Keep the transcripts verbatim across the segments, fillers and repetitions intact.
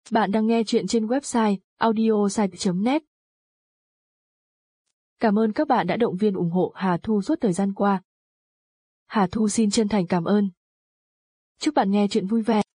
Bạn đang nghe chuyện trên website audiosite chấm net. Cảm ơn các bạn đã động viên ủng hộ Hà Thu suốt thời gian qua. Hà Thu xin chân thành cảm ơn. Chúc bạn nghe chuyện vui vẻ.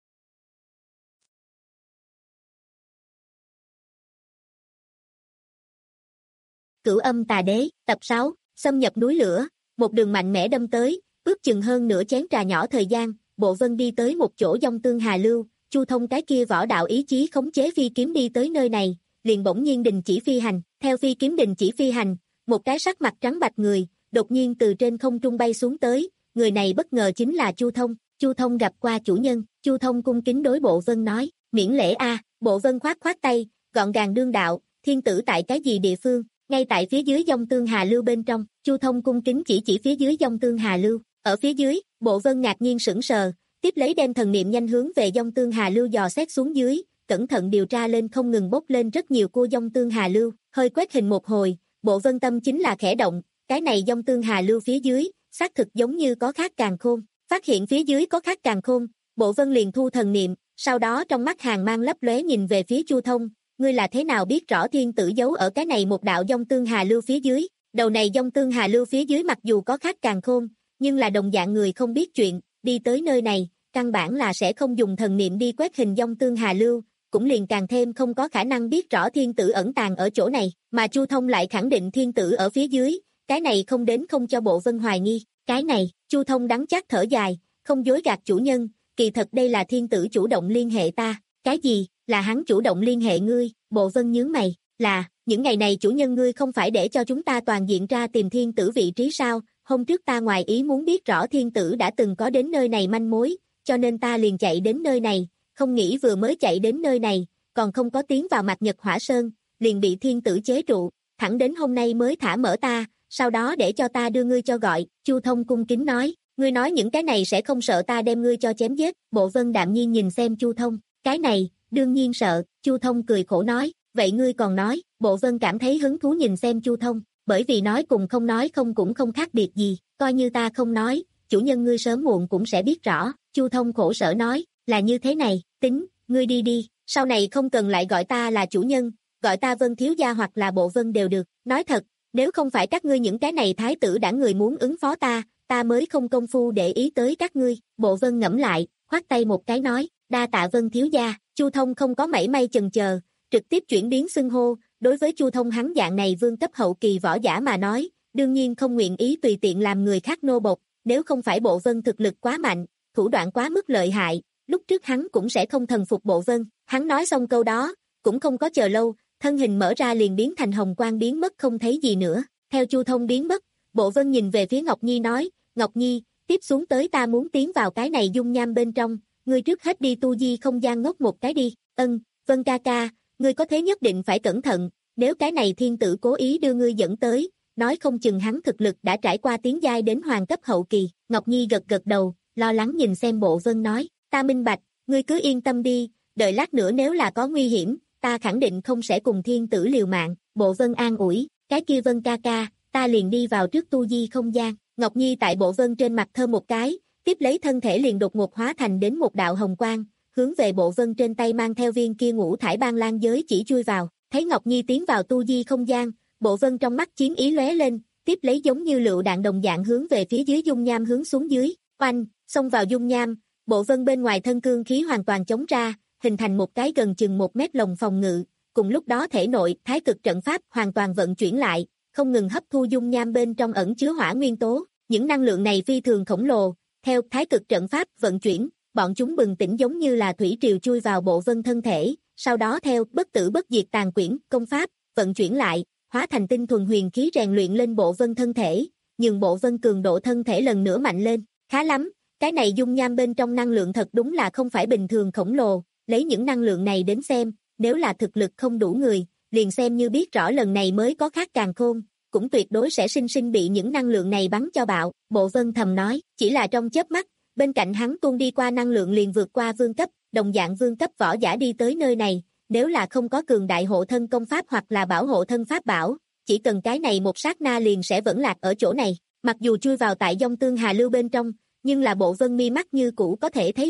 Cửu Âm Tà Đế, tập sáu, xâm nhập núi lửa, một đường mạnh mẽ đâm tới, ước chừng hơn nửa chén trà nhỏ thời gian, Bộ Vân đi tới một chỗ dông tương hà lưu, Chu Thông cái kia võ đạo ý chí khống chế phi kiếm đi tới nơi này, liền bỗng nhiên đình chỉ phi hành, theo phi kiếm đình chỉ phi hành, một cái sắc mặt trắng bạch người, đột nhiên từ trên không trung bay xuống tới, người này bất ngờ chính là Chu Thông, Chu Thông gặp qua chủ nhân, Chu Thông cung kính đối Bộ Vân nói, miễn lễ a, Bộ Vân khoát khoát tay, gọn gàng đương đạo, thiên tử tại cái gì địa phương? Ngay tại phía dưới dông tương hà lưu bên trong, Chu Thông cung kính chỉ chỉ phía dưới dông tương hà lưu, ở phía dưới, Bộ Vân ngạc nhiên sững sờ, tiếp lấy đem thần niệm nhanh hướng về dông tương hà lưu dò xét xuống dưới, cẩn thận điều tra lên không ngừng bốc lên rất nhiều cua dông tương hà lưu, hơi quét hình một hồi, Bộ Vân tâm chính là khẽ động, cái này dông tương hà lưu phía dưới, xác thực giống như có khác càn khôn, phát hiện phía dưới có khác càn khôn, Bộ Vân liền thu thần niệm, sau đó trong mắt hàng mang lấp lóe nhìn về phía Chu Thông. Ngươi là thế nào biết rõ thiên tử giấu ở cái này một đạo dông tương hà lưu phía dưới? Đầu này dông tương hà lưu phía dưới mặc dù có khác càn khôn, nhưng là đồng dạng người không biết chuyện, đi tới nơi này, căn bản là sẽ không dùng thần niệm đi quét hình dông tương hà lưu, cũng liền càng thêm không có khả năng biết rõ thiên tử ẩn tàng ở chỗ này, mà Chu Thông lại khẳng định thiên tử ở phía dưới, cái này không đến không cho Bộ Vân hoài nghi, cái này, Chu Thông đắng chát thở dài, không dối gạt chủ nhân, kỳ thật đây là thiên tử chủ động liên hệ ta, cái gì? Là hắn chủ động liên hệ ngươi, Bộ Vân nhướng mày, là, những ngày này chủ nhân ngươi không phải để cho chúng ta toàn diện ra tìm thiên tử vị trí sao, hôm trước ta ngoài ý muốn biết rõ thiên tử đã từng có đến nơi này manh mối, cho nên ta liền chạy đến nơi này, không nghĩ vừa mới chạy đến nơi này, còn không có tiến vào Mạc Nhật Hỏa Sơn, liền bị thiên tử chế trụ, thẳng đến hôm nay mới thả mở ta, sau đó để cho ta đưa ngươi cho gọi, Chu Thông cung kính nói, ngươi nói những cái này sẽ không sợ ta đem ngươi cho chém giết, Bộ Vân đạm nhiên nhìn xem Chu Thông, cái này, đương nhiên sợ, Chu Thông cười khổ nói, vậy ngươi còn nói, Bộ Vân cảm thấy hứng thú nhìn xem Chu Thông, bởi vì nói cùng không nói không cũng không khác biệt gì, coi như ta không nói, chủ nhân ngươi sớm muộn cũng sẽ biết rõ, Chu Thông khổ sở nói, là như thế này, tính, ngươi đi đi, sau này không cần lại gọi ta là chủ nhân, gọi ta Vân thiếu gia hoặc là Bộ Vân đều được, nói thật, nếu không phải các ngươi những cái này thái tử đã người muốn ứng phó ta, ta mới không công phu để ý tới các ngươi, Bộ Vân ngẫm lại, khoát tay một cái nói, đa tạ Vân thiếu gia. Chu Thông không có mảy may chần chờ, trực tiếp chuyển biến xưng hô, đối với Chu Thông hắn dạng này vương cấp hậu kỳ võ giả mà nói, đương nhiên không nguyện ý tùy tiện làm người khác nô bộc, nếu không phải Bộ Vân thực lực quá mạnh, thủ đoạn quá mức lợi hại, lúc trước hắn cũng sẽ không thần phục Bộ Vân, hắn nói xong câu đó, cũng không có chờ lâu, thân hình mở ra liền biến thành hồng quang biến mất không thấy gì nữa, theo Chu Thông biến mất, Bộ Vân nhìn về phía Ngọc Nhi nói, Ngọc Nhi, tiếp xuống tới ta muốn tiến vào cái này dung nham bên trong, ngươi trước hết đi tu di không gian ngốc một cái đi, ân, Vân ca ca, ngươi có thế nhất định phải cẩn thận, nếu cái này thiên tử cố ý đưa ngươi dẫn tới, nói không chừng hắn thực lực đã trải qua tiến giai đến hoàng cấp hậu kỳ, Ngọc Nhi gật gật đầu, lo lắng nhìn xem Bộ Vân nói, ta minh bạch, ngươi cứ yên tâm đi, đợi lát nữa nếu là có nguy hiểm, ta khẳng định không sẽ cùng thiên tử liều mạng, Bộ Vân an ủi, cái kia Vân ca ca, ta liền đi vào trước tu di không gian, Ngọc Nhi tại Bộ Vân trên mặt thơm một cái, tiếp lấy thân thể liền đột ngột hóa thành đến một đạo hồng quang, hướng về Bộ Vân trên tay mang theo viên kia ngũ thải ban lan giới chỉ chui vào, thấy Ngọc Nhi tiến vào tu di không gian, Bộ Vân trong mắt chiến ý lóe lên, tiếp lấy giống như lựu đạn đồng dạng hướng về phía dưới dung nham hướng xuống dưới, oanh, xông vào dung nham, Bộ Vân bên ngoài thân cương khí hoàn toàn chống ra, hình thành một cái gần chừng một mét lồng phòng ngự, cùng lúc đó thể nội thái cực trận pháp hoàn toàn vận chuyển lại, không ngừng hấp thu dung nham bên trong ẩn chứa hỏa nguyên tố, những năng lượng này phi thường khổng lồ. Theo thái cực trận pháp vận chuyển, bọn chúng bừng tỉnh giống như là thủy triều chui vào Bộ Vân thân thể, sau đó theo bất tử bất diệt tàn quyển, công pháp, vận chuyển lại, hóa thành tinh thuần huyền khí rèn luyện lên Bộ Vân thân thể, nhưng Bộ Vân cường độ thân thể lần nữa mạnh lên, khá lắm, cái này dung nham bên trong năng lượng thật đúng là không phải bình thường khổng lồ, lấy những năng lượng này đến xem, nếu là thực lực không đủ người, liền xem như biết rõ lần này mới có khác càn khôn, cũng tuyệt đối sẽ sinh sinh bị những năng lượng này bắn cho bạo, Bộ Vân thầm nói, chỉ là trong chớp mắt, bên cạnh hắn tuôn đi qua năng lượng liền vượt qua vương cấp, đồng dạng vương cấp võ giả đi tới nơi này, nếu là không có cường đại hộ thân công pháp hoặc là bảo hộ thân pháp bảo, chỉ cần cái này một sát na liền sẽ vẫn lạc ở chỗ này, mặc dù chui vào tại dông tương hà lưu bên trong, nhưng là Bộ Vân mi mắt như cũ có thể thấy vật,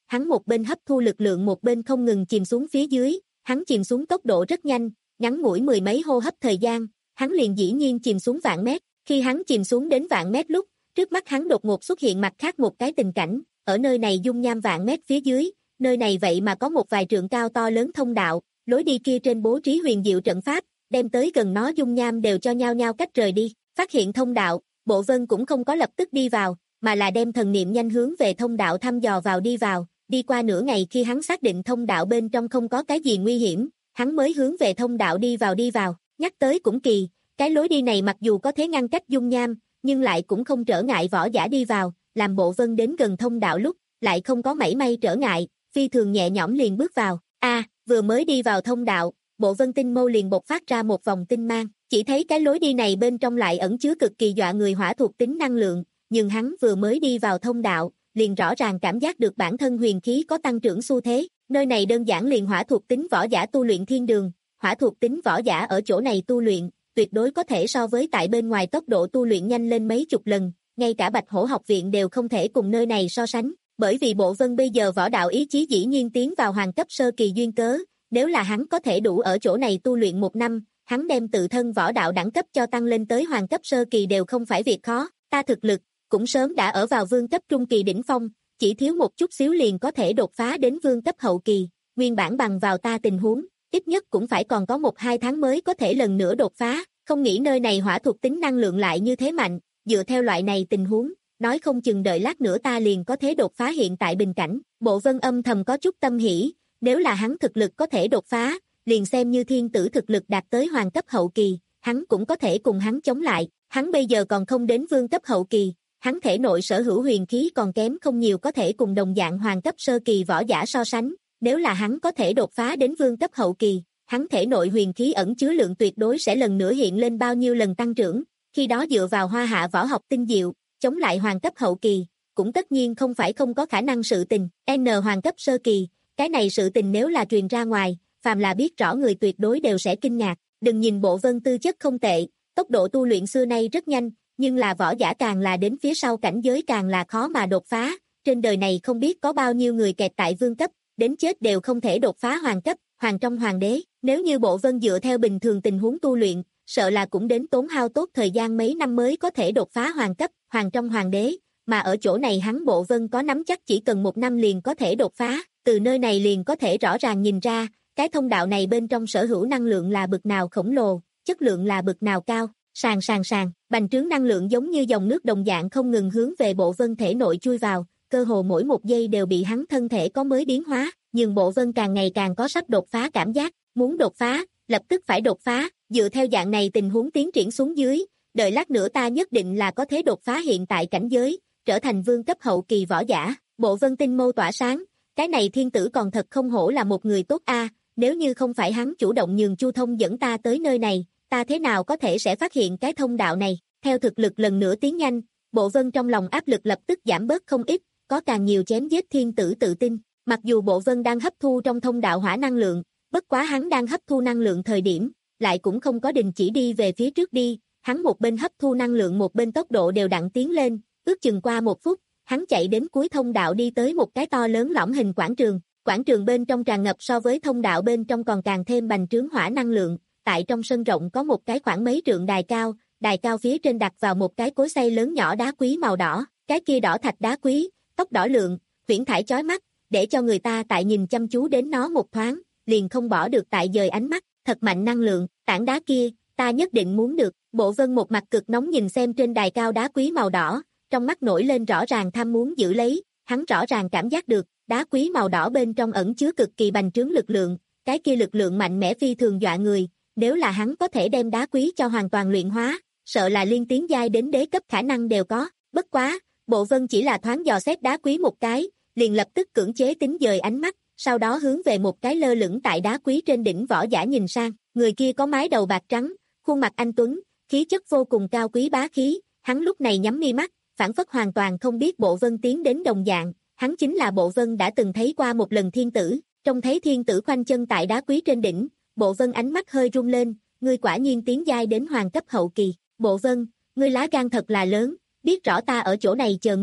hắn một bên hấp thu lực lượng một bên không ngừng chìm xuống phía dưới, hắn chìm xuống tốc độ rất nhanh, ngắn ngủi mười mấy hô hấp thời gian, hắn liền dĩ nhiên chìm xuống vạn mét, khi hắn chìm xuống đến vạn mét lúc, trước mắt hắn đột ngột xuất hiện mặt khác một cái tình cảnh, ở nơi này dung nham vạn mét phía dưới, nơi này vậy mà có một vài trượng cao to lớn thông đạo, lối đi kia trên bố trí huyền diệu trận pháp, đem tới gần nó dung nham đều cho nhau nhau cách rời đi, phát hiện thông đạo, Bộ Vân cũng không có lập tức đi vào, mà là đem thần niệm nhanh hướng về thông đạo thăm dò vào đi vào, đi qua nửa ngày khi hắn xác định thông đạo bên trong không có cái gì nguy hiểm, hắn mới hướng về thông đạo đi vào đi vào, nhắc tới cũng kỳ, cái lối đi này mặc dù có thể ngăn cách dung nham, nhưng lại cũng không trở ngại võ giả đi vào, làm Bộ Vân đến gần thông đạo lúc, lại không có mảy may trở ngại, phi thường nhẹ nhõm liền bước vào, a à, vừa mới đi vào thông đạo, Bộ Vân tinh mâu liền bộc phát ra một vòng tinh mang, chỉ thấy cái lối đi này bên trong lại ẩn chứa cực kỳ dọa người hỏa thuộc tính năng lượng, nhưng hắn vừa mới đi vào thông đạo, liền rõ ràng cảm giác được bản thân huyền khí có tăng trưởng xu thế, nơi này đơn giản liền hỏa thuộc tính võ giả tu luyện thiên đường, hỏa thuộc tính võ giả ở chỗ này tu luyện, tuyệt đối có thể so với tại bên ngoài tốc độ tu luyện nhanh lên mấy chục lần, ngay cả Bạch Hổ học viện đều không thể cùng nơi này so sánh, bởi vì Bộ Vân bây giờ võ đạo ý chí dĩ nhiên tiến vào hoàng cấp sơ kỳ duyên cớ, nếu là hắn có thể đủ ở chỗ này tu luyện một năm, hắn đem tự thân võ đạo đẳng cấp cho tăng lên tới hoàng cấp sơ kỳ đều không phải việc khó, ta thực lực cũng sớm đã ở vào vương cấp trung kỳ đỉnh phong, chỉ thiếu một chút xíu liền có thể đột phá đến vương cấp hậu kỳ, nguyên bản bằng vào ta tình huống, ít nhất cũng phải còn có một hai tháng mới có thể lần nữa đột phá, không nghĩ nơi này hỏa thuộc tính năng lượng lại như thế mạnh, dựa theo loại này tình huống, nói không chừng đợi lát nữa ta liền có thể đột phá hiện tại bình cảnh, Bộ Vân âm thầm có chút tâm hỉ, nếu là hắn thực lực có thể đột phá, liền xem như thiên tử thực lực đạt tới hoàng cấp hậu kỳ, hắn cũng có thể cùng hắn chống lại, hắn bây giờ còn không đến vương cấp hậu kỳ, hắn thể nội sở hữu huyền khí còn kém không nhiều có thể cùng đồng dạng hoàng cấp sơ kỳ võ giả so sánh, nếu là hắn có thể đột phá đến vương cấp hậu kỳ, hắn thể nội huyền khí ẩn chứa lượng tuyệt đối sẽ lần nữa hiện lên bao nhiêu lần tăng trưởng, khi đó dựa vào hoa hạ võ học tinh diệu, chống lại hoàng cấp hậu kỳ, cũng tất nhiên không phải không có khả năng sự tình, N hoàng cấp sơ kỳ, cái này sự tình nếu là truyền ra ngoài, phàm là biết rõ người tuyệt đối đều sẽ kinh ngạc, đừng nhìn Bộ Vân tư chất không tệ, tốc độ tu luyện xưa nay rất nhanh, nhưng là võ giả càng là đến phía sau cảnh giới càng là khó mà đột phá, trên đời này không biết có bao nhiêu người kẹt tại vương cấp, đến chết đều không thể đột phá hoàng cấp, hoàng trong hoàng đế, nếu như Bộ Vân dựa theo bình thường tình huống tu luyện, sợ là cũng đến tốn hao tốt thời gian mấy năm mới có thể đột phá hoàng cấp, hoàng trong hoàng đế, mà ở chỗ này hắn Bộ Vân có nắm chắc chỉ cần một năm liền có thể đột phá, từ nơi này liền có thể rõ ràng nhìn ra, cái thông đạo này bên trong sở hữu năng lượng là bực nào khổng lồ, chất lượng là bực nào cao, sàn sàn sàn, bành trướng năng lượng giống như dòng nước đồng dạng không ngừng hướng về Bộ Vân thể nội chui vào, cơ hồ mỗi một giây đều bị hắn thân thể có mới biến hóa, nhưng Bộ Vân càng ngày càng có sắp đột phá cảm giác, muốn đột phá, lập tức phải đột phá, dựa theo dạng này tình huống tiến triển xuống dưới, đợi lát nữa ta nhất định là có thể đột phá hiện tại cảnh giới, trở thành vương cấp hậu kỳ võ giả, Bộ Vân tinh mâu tỏa sáng, cái này thiên tử còn thật không hổ là một người tốt a, nếu như không phải hắn chủ động nhường Chu Thông dẫn ta tới nơi này, ta thế nào có thể sẽ phát hiện cái thông đạo này, theo thực lực lần nữa tiến nhanh, Bộ Vân trong lòng áp lực lập tức giảm bớt không ít, có càng nhiều chém giết thiên tử tự tin, mặc dù Bộ Vân đang hấp thu trong thông đạo hỏa năng lượng, bất quá hắn đang hấp thu năng lượng thời điểm, lại cũng không có đình chỉ đi về phía trước đi, hắn một bên hấp thu năng lượng một bên tốc độ đều đặn tiến lên, ước chừng qua một phút, hắn chạy đến cuối thông đạo đi tới một cái to lớn lõm hình quảng trường, quảng trường bên trong tràn ngập so với thông đạo bên trong còn càng thêm bành trướng hỏa năng lượng, tại trong sân rộng có một cái khoảng mấy trượng đài cao, đài cao phía trên đặt vào một cái cối xay lớn nhỏ đá quý màu đỏ, cái kia đỏ thạch đá quý, tóc đỏ lượng, huyễn thải chói mắt, để cho người ta tại nhìn chăm chú đến nó một thoáng, liền không bỏ được tại dời ánh mắt, thật mạnh năng lượng, tảng đá kia, ta nhất định muốn được, Bộ Vân một mặt cực nóng nhìn xem trên đài cao đá quý màu đỏ, trong mắt nổi lên rõ ràng tham muốn giữ lấy, hắn rõ ràng cảm giác được, đá quý màu đỏ bên trong ẩn chứa cực kỳ bành trướng lực lượng, cái kia lực lượng mạnh mẽ phi thường dọa người, nếu là hắn có thể đem đá quý cho hoàn toàn luyện hóa, sợ là liên tiến giai đến đế cấp khả năng đều có, bất quá, Bộ Vân chỉ là thoáng dò xét đá quý một cái, liền lập tức cưỡng chế tính dời ánh mắt, sau đó hướng về một cái lơ lửng tại đá quý trên đỉnh võ giả nhìn sang, người kia có mái đầu bạc trắng, khuôn mặt anh tuấn, khí chất vô cùng cao quý bá khí, hắn lúc này nhắm mi mắt, phản phất hoàn toàn không biết Bộ Vân tiến đến đồng dạng, hắn chính là Bộ Vân đã từng thấy qua một lần thiên tử, trông thấy thiên tử khoanh chân tại đá quý trên đỉnh, Bộ Vân ánh mắt hơi rung lên, ngươi quả nhiên tiến giai đến hoàng cấp hậu kỳ, Bộ Vân, ngươi lá gan thật là lớn, biết rõ ta ở chỗ này chờ ngươi,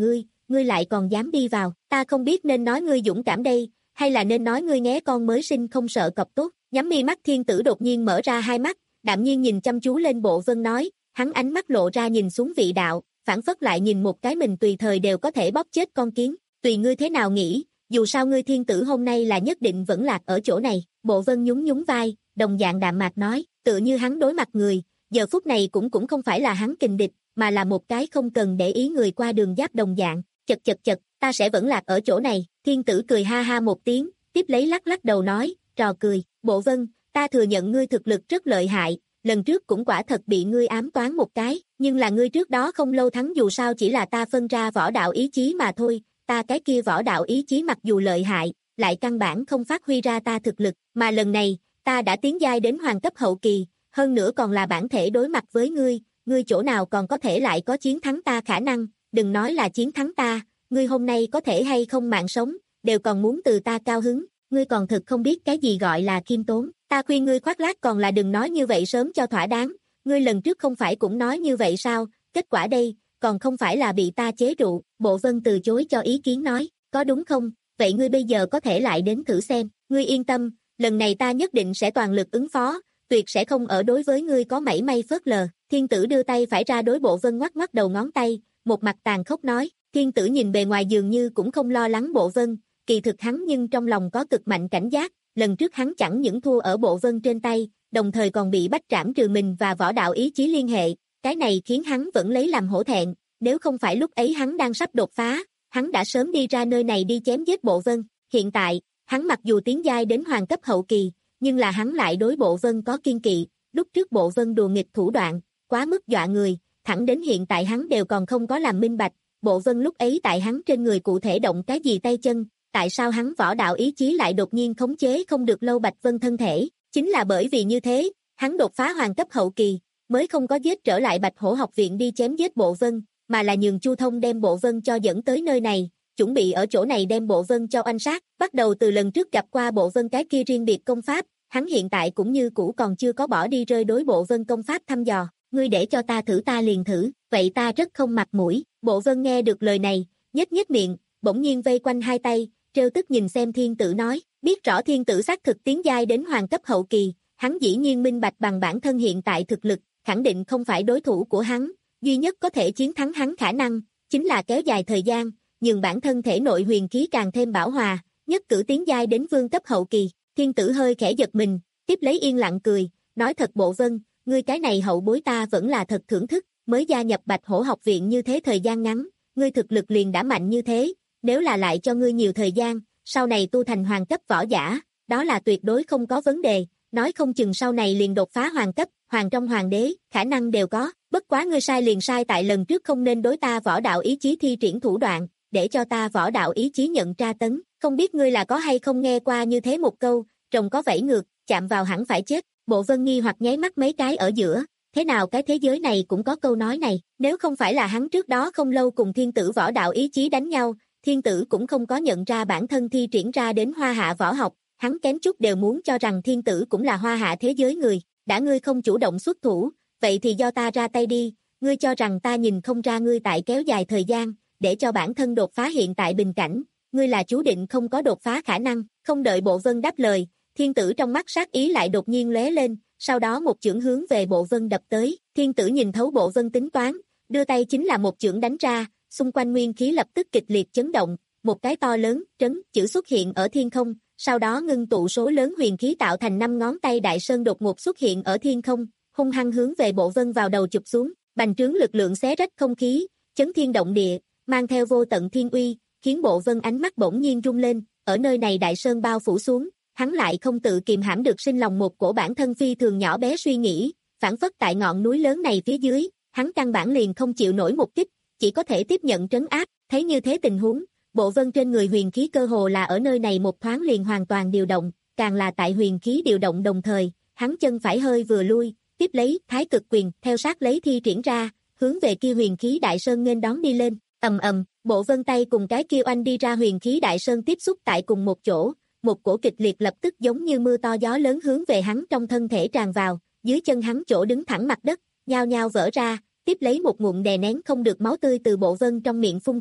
ngươi lại còn dám đi vào, ta không biết nên nói ngươi dũng cảm đây, hay là nên nói ngươi nghé con mới sinh không sợ cọp tốt. Nhắm mi mắt thiên tử đột nhiên mở ra hai mắt, đạm nhiên nhìn chăm chú lên Bộ Vân nói, hắn ánh mắt lộ ra nhìn xuống vị đạo, phản phất lại nhìn một cái mình tùy thời đều có thể bóp chết con kiến, tùy ngươi thế nào nghĩ, dù sao ngươi thiên tử hôm nay là nhất định vẫn lạc ở chỗ này. Bộ Vân nhún nhún vai, đồng dạng đạm mạc nói, tựa như hắn đối mặt người, giờ phút này cũng cũng không phải là hắn kình địch, mà là một cái không cần để ý người qua đường giáp đồng dạng. Chật chật chật, ta sẽ vẫn lạc ở chỗ này. Thiên tử cười ha ha một tiếng, tiếp lấy lắc lắc đầu nói, trò cười, Bộ Vân, ta thừa nhận ngươi thực lực rất lợi hại, lần trước cũng quả thật bị ngươi ám toán một cái, nhưng là ngươi trước đó không lâu thắng dù sao chỉ là ta phân ra võ đạo ý chí mà thôi, ta cái kia võ đạo ý chí mặc dù lợi hại, lại căn bản không phát huy ra ta thực lực, mà lần này, ta đã tiến giai đến hoàng cấp hậu kỳ, hơn nữa còn là bản thể đối mặt với ngươi, ngươi chỗ nào còn có thể lại có chiến thắng ta khả năng, đừng nói là chiến thắng ta, ngươi hôm nay có thể hay không mạng sống, đều còn muốn từ ta cao hứng, ngươi còn thực không biết cái gì gọi là khiêm tốn, ta khuyên ngươi khoác lác còn là đừng nói như vậy sớm cho thỏa đáng, ngươi lần trước không phải cũng nói như vậy sao, kết quả đây, còn không phải là bị ta chế trụ. Bộ Vân từ chối cho ý kiến nói, có đúng không, vậy ngươi bây giờ có thể lại đến thử xem, ngươi yên tâm, lần này ta nhất định sẽ toàn lực ứng phó, tuyệt sẽ không ở đối với ngươi có mảy may phớt lờ. Thiên tử đưa tay phải ra đối Bộ Vân ngoắc ngoắc đầu ngón tay, một mặt tàn khốc nói, thiên tử nhìn bề ngoài dường như cũng không lo lắng Bộ Vân, kỳ thực hắn nhưng trong lòng có cực mạnh cảnh giác, lần trước hắn chẳng những thua ở Bộ Vân trên tay, đồng thời còn bị bách trảm trừ mình và võ đạo ý chí liên hệ, cái này khiến hắn vẫn lấy làm hổ thẹn, nếu không phải lúc ấy hắn đang sắp đột phá, hắn đã sớm đi ra nơi này đi chém giết Bộ Vân, hiện tại, hắn mặc dù tiến giai đến hoàng cấp hậu kỳ, nhưng là hắn lại đối Bộ Vân có kiên kỵ, lúc trước Bộ Vân đùa nghịch thủ đoạn, quá mức dọa người, thẳng đến hiện tại hắn đều còn không có làm minh bạch, Bộ Vân lúc ấy tại hắn trên người cụ thể động cái gì tay chân, tại sao hắn võ đạo ý chí lại đột nhiên khống chế không được Lâu Bạch Vân thân thể, chính là bởi vì như thế, hắn đột phá hoàng cấp hậu kỳ, mới không có giết trở lại Bạch Hổ học viện đi chém giết Bộ Vân, mà là nhường Chu Thông đem Bộ Vân cho dẫn tới nơi này, chuẩn bị ở chỗ này đem Bộ Vân cho oanh sát, bắt đầu từ lần trước gặp qua Bộ Vân cái kia riêng biệt công pháp, hắn hiện tại cũng như cũ còn chưa có bỏ đi rơi đối Bộ Vân công pháp thăm dò, ngươi để cho ta thử ta liền thử, vậy ta rất không mặt mũi. Bộ Vân nghe được lời này, nhếch nhếch miệng, bỗng nhiên vây quanh hai tay, trêu tức nhìn xem thiên tử nói, biết rõ thiên tử xác thực tiến giai đến hoàng cấp hậu kỳ, hắn dĩ nhiên minh bạch bằng bản thân hiện tại thực lực, khẳng định không phải đối thủ của hắn, duy nhất có thể chiến thắng hắn khả năng, chính là kéo dài thời gian, nhường bản thân thể nội huyền khí càng thêm bảo hòa, nhất cử tiến giai đến vương cấp hậu kỳ. Thiên tử hơi khẽ giật mình, tiếp lấy yên lặng cười, nói thật Bộ Vân, ngươi cái này hậu bối ta vẫn là thật thưởng thức, mới gia nhập Bạch Hổ học viện như thế thời gian ngắn, ngươi thực lực liền đã mạnh như thế, nếu là lại cho ngươi nhiều thời gian, sau này tu thành hoàng cấp võ giả, đó là tuyệt đối không có vấn đề, nói không chừng sau này liền đột phá hoàng cấp, hoàng trong hoàng đế, khả năng đều có, bất quá ngươi sai liền sai tại lần trước không nên đối ta võ đạo ý chí thi triển thủ đoạn, để cho ta võ đạo ý chí nhận tra tấn, không biết ngươi là có hay không nghe qua như thế một câu, rồng có vẫy ngược, chạm vào hẳn phải chết. Bộ Vân nghi hoặc nháy mắt mấy cái ở giữa, thế nào cái thế giới này cũng có câu nói này, nếu không phải là hắn trước đó không lâu cùng thiên tử võ đạo ý chí đánh nhau, thiên tử cũng không có nhận ra bản thân thi triển ra đến hoa hạ võ học, hắn kém chút đều muốn cho rằng thiên tử cũng là hoa hạ thế giới người, đã ngươi không chủ động xuất thủ, vậy thì do ta ra tay đi, ngươi cho rằng ta nhìn không ra ngươi tại kéo dài thời gian, để cho bản thân đột phá hiện tại bình cảnh, ngươi là chú định không có đột phá khả năng. Không đợi Bộ Vân đáp lời, thiên tử trong mắt sát ý lại đột nhiên lóe lên, sau đó một chưởng hướng về Bộ Vân đập tới, thiên tử nhìn thấu Bộ Vân tính toán, đưa tay chính là một chưởng đánh ra, xung quanh nguyên khí lập tức kịch liệt chấn động, một cái to lớn trấn chữ xuất hiện ở thiên không, sau đó ngưng tụ số lớn huyền khí tạo thành năm ngón tay đại sơn đột ngột xuất hiện ở thiên không, hung hăng hướng về Bộ Vân vào đầu chụp xuống, bành trướng lực lượng xé rách không khí, chấn thiên động địa, mang theo vô tận thiên uy, khiến Bộ Vân ánh mắt bỗng nhiên rung lên, ở nơi này đại sơn bao phủ xuống, hắn lại không tự kìm hãm được sinh lòng một cổ bản thân phi thường nhỏ bé suy nghĩ, phản phất tại ngọn núi lớn này phía dưới, hắn căn bản liền không chịu nổi một kích, chỉ có thể tiếp nhận trấn áp, thấy như thế tình huống, Bộ Vân trên người huyền khí cơ hồ là ở nơi này một thoáng liền hoàn toàn điều động, càng là tại huyền khí điều động đồng thời, hắn chân phải hơi vừa lui, tiếp lấy thái cực quyền theo sát lấy thi triển ra, hướng về kia huyền khí đại sơn nghênh đón đi lên, ầm ầm, Bộ Vân tay cùng cái kia oanh đi ra huyền khí đại sơn tiếp xúc tại cùng một chỗ, một cổ kịch liệt lập tức giống như mưa to gió lớn hướng về hắn trong thân thể tràn vào, dưới chân hắn chỗ đứng thẳng mặt đất, nhao nhao vỡ ra, tiếp lấy một ngụm đè nén không được máu tươi từ Bộ Vân trong miệng phun ra,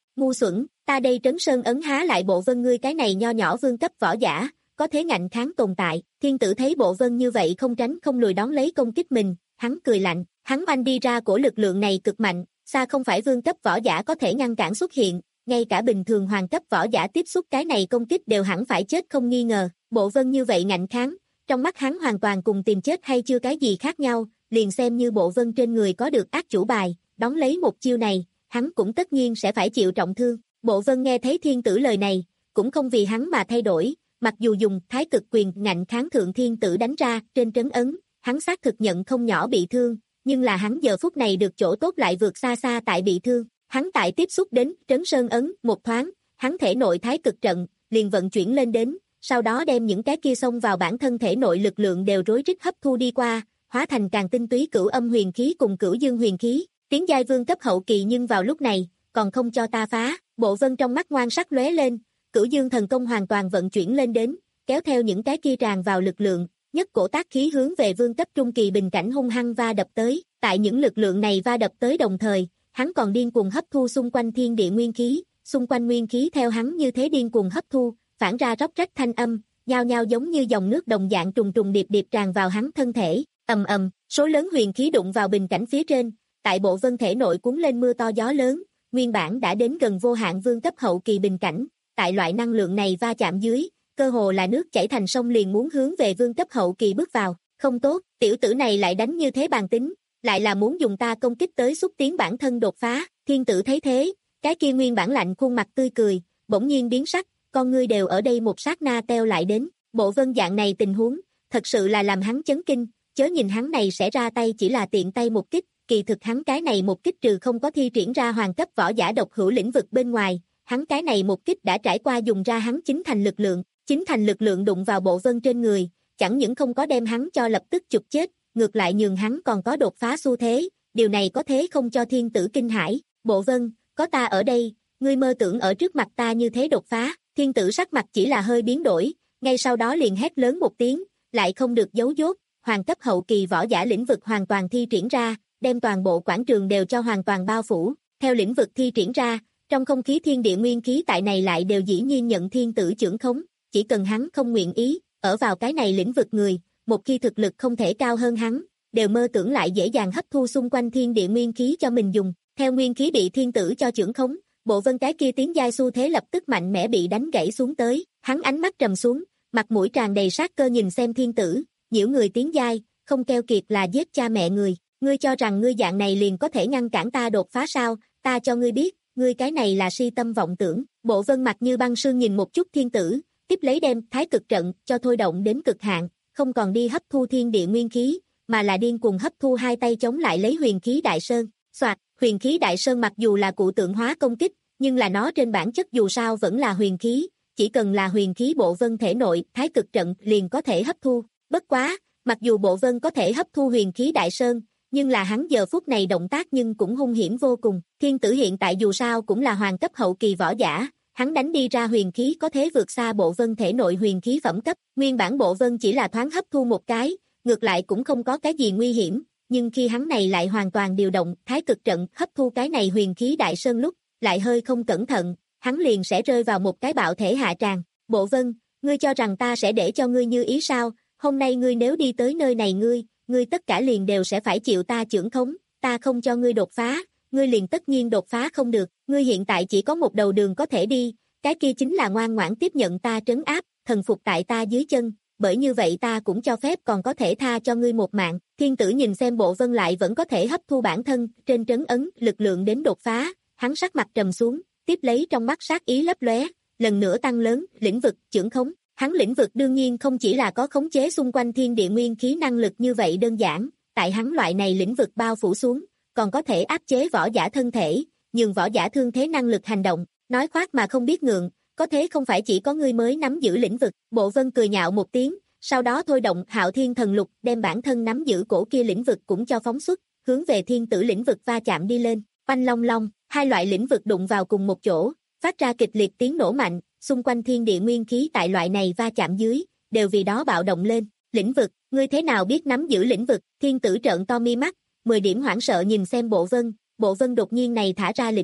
ngu xuẩn, ta đây Trấn Sơn ấn há lại Bộ Vân ngươi cái này nho nhỏ vương cấp võ giả, có thế ngạnh kháng tồn tại. Thiên tử thấy Bộ Vân như vậy không tránh không lùi đón lấy công kích mình, hắn cười lạnh, hắn oanh đi ra của lực lượng này cực mạnh, xa không phải vương cấp võ giả có thể ngăn cản xuất hiện, ngay cả bình thường hoàng cấp võ giả tiếp xúc cái này công kích đều hẳn phải chết không nghi ngờ. Bộ Vân như vậy ngạnh kháng, trong mắt hắn hoàn toàn cùng tìm chết hay chưa cái gì khác nhau, liền xem như Bộ Vân trên người có được ác chủ bài, đón lấy một chiêu này, hắn cũng tất nhiên sẽ phải chịu trọng thương. Bộ Vân nghe thấy thiên tử lời này, cũng không vì hắn mà thay đổi, mặc dù dùng thái cực quyền ngạnh kháng thượng thiên tử đánh ra trên trấn ấn, hắn xác thực nhận không nhỏ bị thương, nhưng là hắn giờ phút này được chỗ tốt lại vượt xa xa tại bị thương. Hắn tại tiếp xúc đến trấn sơn ấn một thoáng, hắn thể nội thái cực trận liền vận chuyển lên đến, sau đó đem những cái kia xông vào bản thân thể nội lực lượng đều rối rít hấp thu đi qua, hóa thành càng tinh túy cửu âm huyền khí cùng cửu dương huyền khí, tiến giai vương cấp hậu kỳ, nhưng vào lúc này còn không cho ta phá. Bộ Vân trong mắt ngoan sắc lóe lên, cửu dương thần công hoàn toàn vận chuyển lên đến, kéo theo những cái kia tràn vào lực lượng, nhất cổ tác khí hướng về vương cấp trung kỳ bình cảnh hung hăng va đập tới. Tại những lực lượng này va đập tới đồng thời, hắn còn điên cuồng hấp thu xung quanh thiên địa nguyên khí, xung quanh nguyên khí theo hắn như thế điên cuồng hấp thu, phản ra róc rách thanh âm, nhao nhao giống như dòng nước đồng dạng trùng trùng điệp điệp tràn vào hắn thân thể, ầm ầm, số lớn huyền khí đụng vào bình cảnh phía trên, tại Bộ Vân thể nội cuốn lên mưa to gió lớn, nguyên bản đã đến gần vô hạn vương cấp hậu kỳ bình cảnh, tại loại năng lượng này va chạm dưới, cơ hồ là nước chảy thành sông liền muốn hướng về vương cấp hậu kỳ bước vào. Không tốt, tiểu tử này lại đánh như thế bàn tính, lại là muốn dùng ta công kích tới xúc tiến bản thân đột phá. Thiên tử thấy thế, cái kia nguyên bản lạnh khuôn mặt tươi cười, bỗng nhiên biến sắc, con ngươi đều ở đây một sát na teo lại đến. Bộ Vân dạng này tình huống, thật sự là làm hắn chấn kinh, chớ nhìn hắn này sẽ ra tay chỉ là tiện tay một kích, kỳ thực hắn cái này một kích trừ không có thi triển ra hoàng cấp võ giả độc hữu lĩnh vực bên ngoài, hắn cái này một kích đã trải qua dùng ra hắn chính thành lực lượng, chính thành lực lượng đụng vào Bộ Vân trên người, chẳng những không có đem hắn cho lập tức chụp chết, ngược lại nhường hắn còn có đột phá xu thế, điều này có thế không cho thiên tử kinh hãi. Bộ Vân, có ta ở đây, ngươi mơ tưởng ở trước mặt ta như thế đột phá. Thiên tử sắc mặt chỉ là hơi biến đổi, ngay sau đó liền hét lớn một tiếng, lại không được giấu dốt, hoàng cấp hậu kỳ võ giả lĩnh vực hoàn toàn thi triển ra, đem toàn bộ quảng trường đều cho hoàn toàn bao phủ. Theo lĩnh vực thi triển ra, trong không khí thiên địa nguyên khí tại này lại đều dĩ nhiên nhận thiên tử trưởng khống, chỉ cần hắn không nguyện ý, ở vào cái này lĩnh vực người, một khi thực lực không thể cao hơn hắn, đều mơ tưởng lại dễ dàng hấp thu xung quanh thiên địa nguyên khí cho mình dùng. Theo nguyên khí bị thiên tử cho trưởng khống, Bộ Vân cái kia tiến giai xu thế lập tức mạnh mẽ bị đánh gãy xuống tới, hắn ánh mắt trầm xuống, mặt mũi tràn đầy sát cơ nhìn xem thiên tử, nhiễu người tiến giai, không keo kiệt là giết cha mẹ người, ngươi cho rằng ngươi dạng này liền có thể ngăn cản ta đột phá sao? Ta cho ngươi biết, ngươi cái này là si tâm vọng tưởng. Bộ Vân mặt như băng sương nhìn một chút thiên tử, tiếp lấy đem thái cực trận cho thôi động đến cực hạn, không còn đi hấp thu thiên địa nguyên khí, mà là điên cuồng hấp thu, hai tay chống lại lấy huyền khí đại sơn. Soạt, huyền khí đại sơn mặc dù là cụ tượng hóa công kích, nhưng là nó trên bản chất dù sao vẫn là huyền khí, chỉ cần là huyền khí Bộ Vân thể nội, thái cực trận liền có thể hấp thu. Bất quá, mặc dù Bộ Vân có thể hấp thu huyền khí đại sơn, nhưng là hắn giờ phút này động tác nhưng cũng hung hiểm vô cùng. Thiên tử hiện tại dù sao cũng là hoàng cấp hậu kỳ võ giả, hắn đánh đi ra huyền khí có thế vượt xa Bộ Vân thể nội huyền khí phẩm cấp. Nguyên bản Bộ Vân chỉ là thoáng hấp thu một cái, ngược lại cũng không có cái gì nguy hiểm, nhưng khi hắn này lại hoàn toàn điều động thái cực trận hấp thu cái này huyền khí đại sơn lúc, lại hơi không cẩn thận, hắn liền sẽ rơi vào một cái bạo thể hạ tràng. Bộ Vân, ngươi cho rằng ta sẽ để cho ngươi như ý sao? Hôm nay ngươi nếu đi tới nơi này ngươi, ngươi tất cả liền đều sẽ phải chịu ta trưởng khống, ta không cho ngươi đột phá, ngươi liền tất nhiên đột phá không được, ngươi hiện tại chỉ có một đầu đường có thể đi, cái kia chính là ngoan ngoãn tiếp nhận ta trấn áp, thần phục tại ta dưới chân, bởi như vậy ta cũng cho phép còn có thể tha cho ngươi một mạng. Thiên tử nhìn xem Bộ Vân lại vẫn có thể hấp thu bản thân trên trấn ấn lực lượng đến đột phá, hắn sắc mặt trầm xuống, tiếp lấy trong mắt sát ý lấp lóe, lần nữa tăng lớn, lĩnh vực, trưởng khống. Hắn lĩnh vực đương nhiên không chỉ là có khống chế xung quanh thiên địa nguyên khí năng lực như vậy đơn giản, tại hắn loại này lĩnh vực bao phủ xuống, còn có thể áp chế võ giả thân thể, nhường võ giả thương thế năng lực hành động, nói khoác mà không biết ngượng, có thế không phải chỉ có ngươi mới nắm giữ lĩnh vực. Bộ Vân cười nhạo một tiếng, sau đó thôi động Hạo Thiên Thần Lục đem bản thân nắm giữ cổ kia lĩnh vực cũng cho phóng xuất, hướng về thiên tử lĩnh vực va chạm đi lên. Oanh long long, hai loại lĩnh vực đụng vào cùng một chỗ, phát ra kịch liệt tiếng nổ mạnh, xung quanh thiên địa nguyên khí tại loại này va chạm dưới, đều vì đó bạo động lên. Lĩnh vực, ngươi thế nào biết nắm giữ lĩnh vực? Thiên tử trợn to mi mắt, mười điểm hoảng sợ nhìn xem Bộ Vân. Bộ Vân đột nhiên này thả ra lĩnh vực,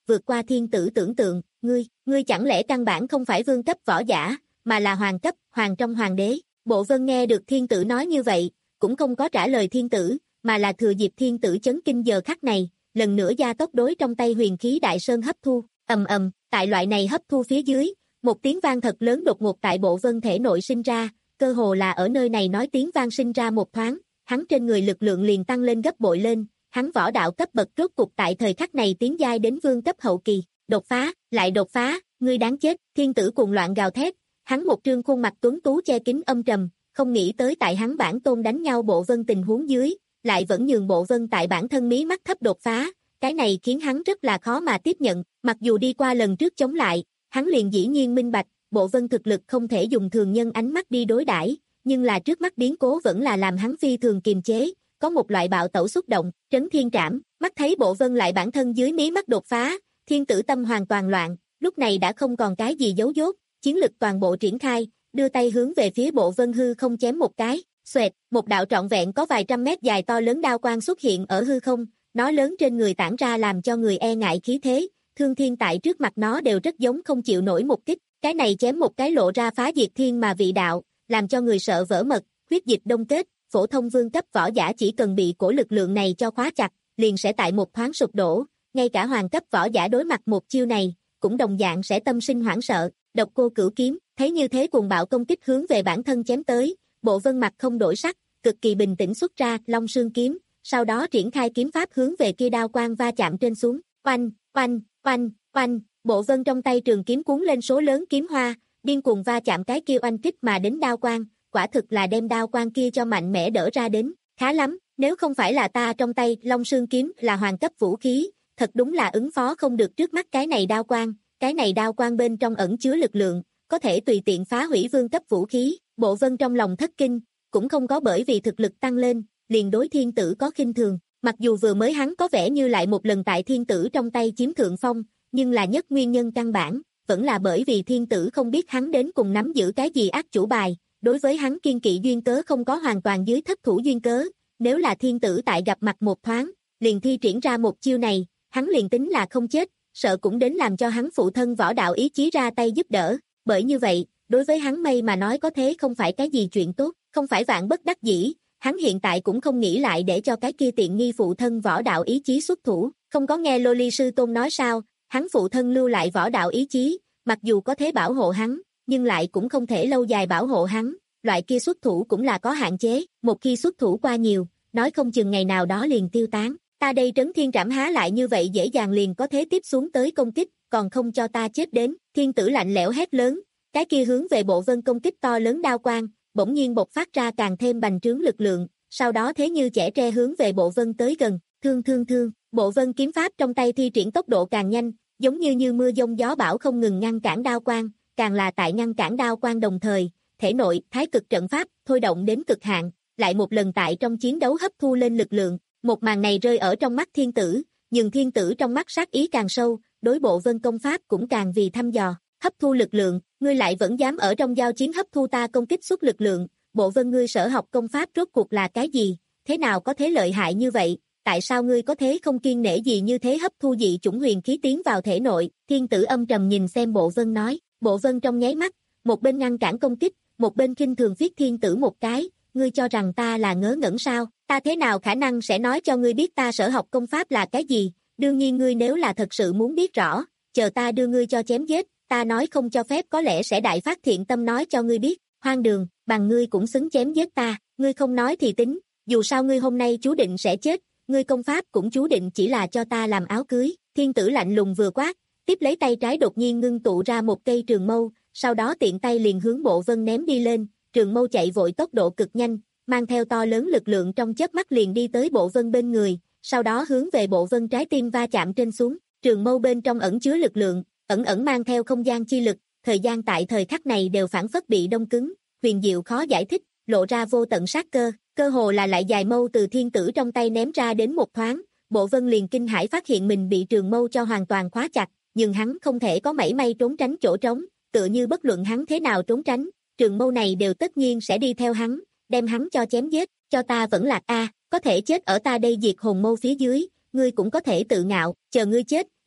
vượt qua thiên tử tưởng tượng, ngươi, ngươi chẳng lẽ căn bản không phải vương cấp võ giả, mà là hoàng cấp, hoàng trong hoàng đế. Bộ Vân nghe được thiên tử nói như vậy, cũng không có trả lời thiên tử, mà là thừa dịp thiên tử chấn kinh giờ khắc này, lần nữa gia tốc đối trong tay huyền khí đại sơn hấp thu, ầm ầm, tại loại này hấp thu phía dưới, một tiếng vang thật lớn đột ngột tại Bộ Vân thể nội sinh ra, cơ hồ là ở nơi này nói tiếng vang sinh ra một thoáng, hắn trên người lực lượng liền tăng lên gấp bội lên, hắn võ đạo cấp bậc rốt cục tại thời khắc này tiến giai đến vương cấp hậu kỳ, đột phá, lại đột phá, ngươi đáng chết, thiên tử cuồng loạn gào thét, hắn một trương khuôn mặt tuấn tú che kín âm trầm, không nghĩ tới tại hắn bản tôn đánh nhau Bộ Vân tình huống dưới, lại vẫn nhường Bộ Vân tại bản thân mí mắt thấp đột phá, cái này khiến hắn rất là khó mà tiếp nhận, mặc dù đi qua lần trước chống lại, hắn liền dĩ nhiên minh bạch, Bộ Vân thực lực không thể dùng thường nhân ánh mắt đi đối đãi, nhưng là trước mắt biến cố vẫn là làm hắn phi thường kiềm chế, có một loại bạo tẩu xúc động, trấn thiên trảm, mắt thấy Bộ Vân lại bản thân dưới mí mắt đột phá, thiên tử tâm hoàn toàn loạn, lúc này đã không còn cái gì giấu dốt, chiến lực toàn bộ triển khai, đưa tay hướng về phía Bộ Vân hư không chém một cái, xoẹt, một đạo trọn vẹn có vài trăm mét dài to lớn đao quang xuất hiện ở hư không, nó lớn trên người tản ra làm cho người e ngại khí thế, thương thiên tại trước mặt nó đều rất giống không chịu nổi một kích, cái này chém một cái lộ ra phá diệt thiên mà vị đạo, làm cho người sợ vỡ mật, huyết dịch đông kết, phổ thông vương cấp võ giả chỉ cần bị cổ lực lượng này cho khóa chặt, liền sẽ tại một thoáng sụp đổ, ngay cả hoàng cấp võ giả đối mặt một chiêu này, cũng đồng dạng sẽ tâm sinh hoảng sợ, độc cô cửu kiếm, thấy như thế cuồng bạo công kích hướng về bản thân chém tới, Bộ Vân mặt không đổi sắc, cực kỳ bình tĩnh xuất ra Long Sương kiếm, sau đó triển khai kiếm pháp hướng về kia đao quang va chạm trên xuống, oanh, oanh, oanh, oanh, Bộ Vân trong tay trường kiếm cuốn lên số lớn kiếm hoa, điên cuồng va chạm cái kia oanh kích mà đến đao quang, quả thực là đem đao quang kia cho mạnh mẽ đỡ ra đến, khá lắm, nếu không phải là ta trong tay Long Sương kiếm là hoàng cấp vũ khí, thật đúng là ứng phó không được trước mắt cái này đao quang, cái này đao quang bên trong ẩn chứa lực lượng, có thể tùy tiện phá hủy vương cấp vũ khí, Bộ Vân trong lòng thất kinh, cũng không có bởi vì thực lực tăng lên, liền đối thiên tử có khinh thường, mặc dù vừa mới hắn có vẻ như lại một lần tại thiên tử trong tay chiếm thượng phong, nhưng là nhất nguyên nhân căn bản, vẫn là bởi vì thiên tử không biết hắn đến cùng nắm giữ cái gì ác chủ bài, đối với hắn kiên kỵ duyên cớ không có hoàn toàn dưới thất thủ duyên cớ, nếu là thiên tử tại gặp mặt một thoáng, liền thi triển ra một chiêu này, hắn liền tính là không chết, sợ cũng đến làm cho hắn phụ thân võ đạo ý chí ra tay giúp đỡ, bởi như vậy, đối với hắn Mây mà nói có thế không phải cái gì chuyện tốt, không phải vạn bất đắc dĩ, hắn hiện tại cũng không nghĩ lại để cho cái kia tiện nghi phụ thân võ đạo ý chí xuất thủ, không có nghe Lô Ly sư tôn nói sao, hắn phụ thân lưu lại võ đạo ý chí, mặc dù có thể bảo hộ hắn, nhưng lại cũng không thể lâu dài bảo hộ hắn, loại kia xuất thủ cũng là có hạn chế, một khi xuất thủ qua nhiều, nói không chừng ngày nào đó liền tiêu tán, ta đây trấn thiên trảm há lại như vậy dễ dàng liền có thể tiếp xuống tới công kích, còn không cho ta chết đến, thiên tử lạnh lẽo hét lớn, cái kia hướng về Bộ Vân công kích to lớn đao quang, bỗng nhiên bộc phát ra càng thêm bành trướng lực lượng, sau đó thế như chẻ tre hướng về Bộ Vân tới gần, thương thương thương, Bộ Vân kiếm pháp trong tay thi triển tốc độ càng nhanh, giống như như mưa giông gió bão không ngừng ngăn cản đao quang, càng là tại ngăn cản đao quang đồng thời, thể nội thái cực trận pháp thôi động đến cực hạn, lại một lần tại trong chiến đấu hấp thu lên lực lượng, một màn này rơi ở trong mắt thiên tử, nhưng thiên tử trong mắt sát ý càng sâu, đối Bộ Vân công pháp cũng càng vì thăm dò, hấp thu lực lượng, ngươi lại vẫn dám ở trong giao chiến hấp thu ta công kích xuất lực lượng, Bộ Vân ngươi sở học công pháp rốt cuộc là cái gì, thế nào có thế lợi hại như vậy, tại sao ngươi có thế không kiên nể gì như thế hấp thu dị chủng huyền khí tiến vào thể nội, thiên tử âm trầm nhìn xem Bộ Vân nói, Bộ Vân trong nháy mắt, một bên ngăn cản công kích, một bên khinh thường viết thiên tử một cái, ngươi cho rằng ta là ngớ ngẩn sao, ta thế nào khả năng sẽ nói cho ngươi biết ta sở học công pháp là cái gì, đương nhiên ngươi nếu là thật sự muốn biết rõ, chờ ta đưa ngươi cho chém giết, ta nói không cho phép có lẽ sẽ đại phát thiện tâm nói cho ngươi biết, hoang đường, bằng ngươi cũng xứng chém giết ta, ngươi không nói thì tính, dù sao ngươi hôm nay chú định sẽ chết, ngươi công pháp cũng chú định chỉ là cho ta làm áo cưới, thiên tử lạnh lùng vừa quát, tiếp lấy tay trái đột nhiên ngưng tụ ra một cây trường mâu, sau đó tiện tay liền hướng Bộ Vân ném đi lên, trường mâu chạy vội tốc độ cực nhanh, mang theo to lớn lực lượng trong chớp mắt liền đi tới Bộ Vân bên người, sau đó hướng về Bộ Vân trái tim va chạm trên xuống, trường mâu bên trong ẩn chứa lực lượng, ẩn ẩn mang theo không gian chi lực, thời gian tại thời khắc này đều phản phất bị đông cứng, huyền diệu khó giải thích, lộ ra vô tận sát cơ, cơ hồ là lại dài mâu từ thiên tử trong tay ném ra đến một thoáng, Bộ Vân liền kinh hãi phát hiện mình bị trường mâu cho hoàn toàn khóa chặt, nhưng hắn không thể có mảy may trốn tránh chỗ trống, tựa như bất luận hắn thế nào trốn tránh, trường mâu này đều tất nhiên sẽ đi theo hắn, đem hắn cho chém giết, cho ta vẫn lạc a, có thể chết ở ta đây diệt hồn mâu phía dưới, ngươi cũng có thể tự ngạo, chờ ngươi chết,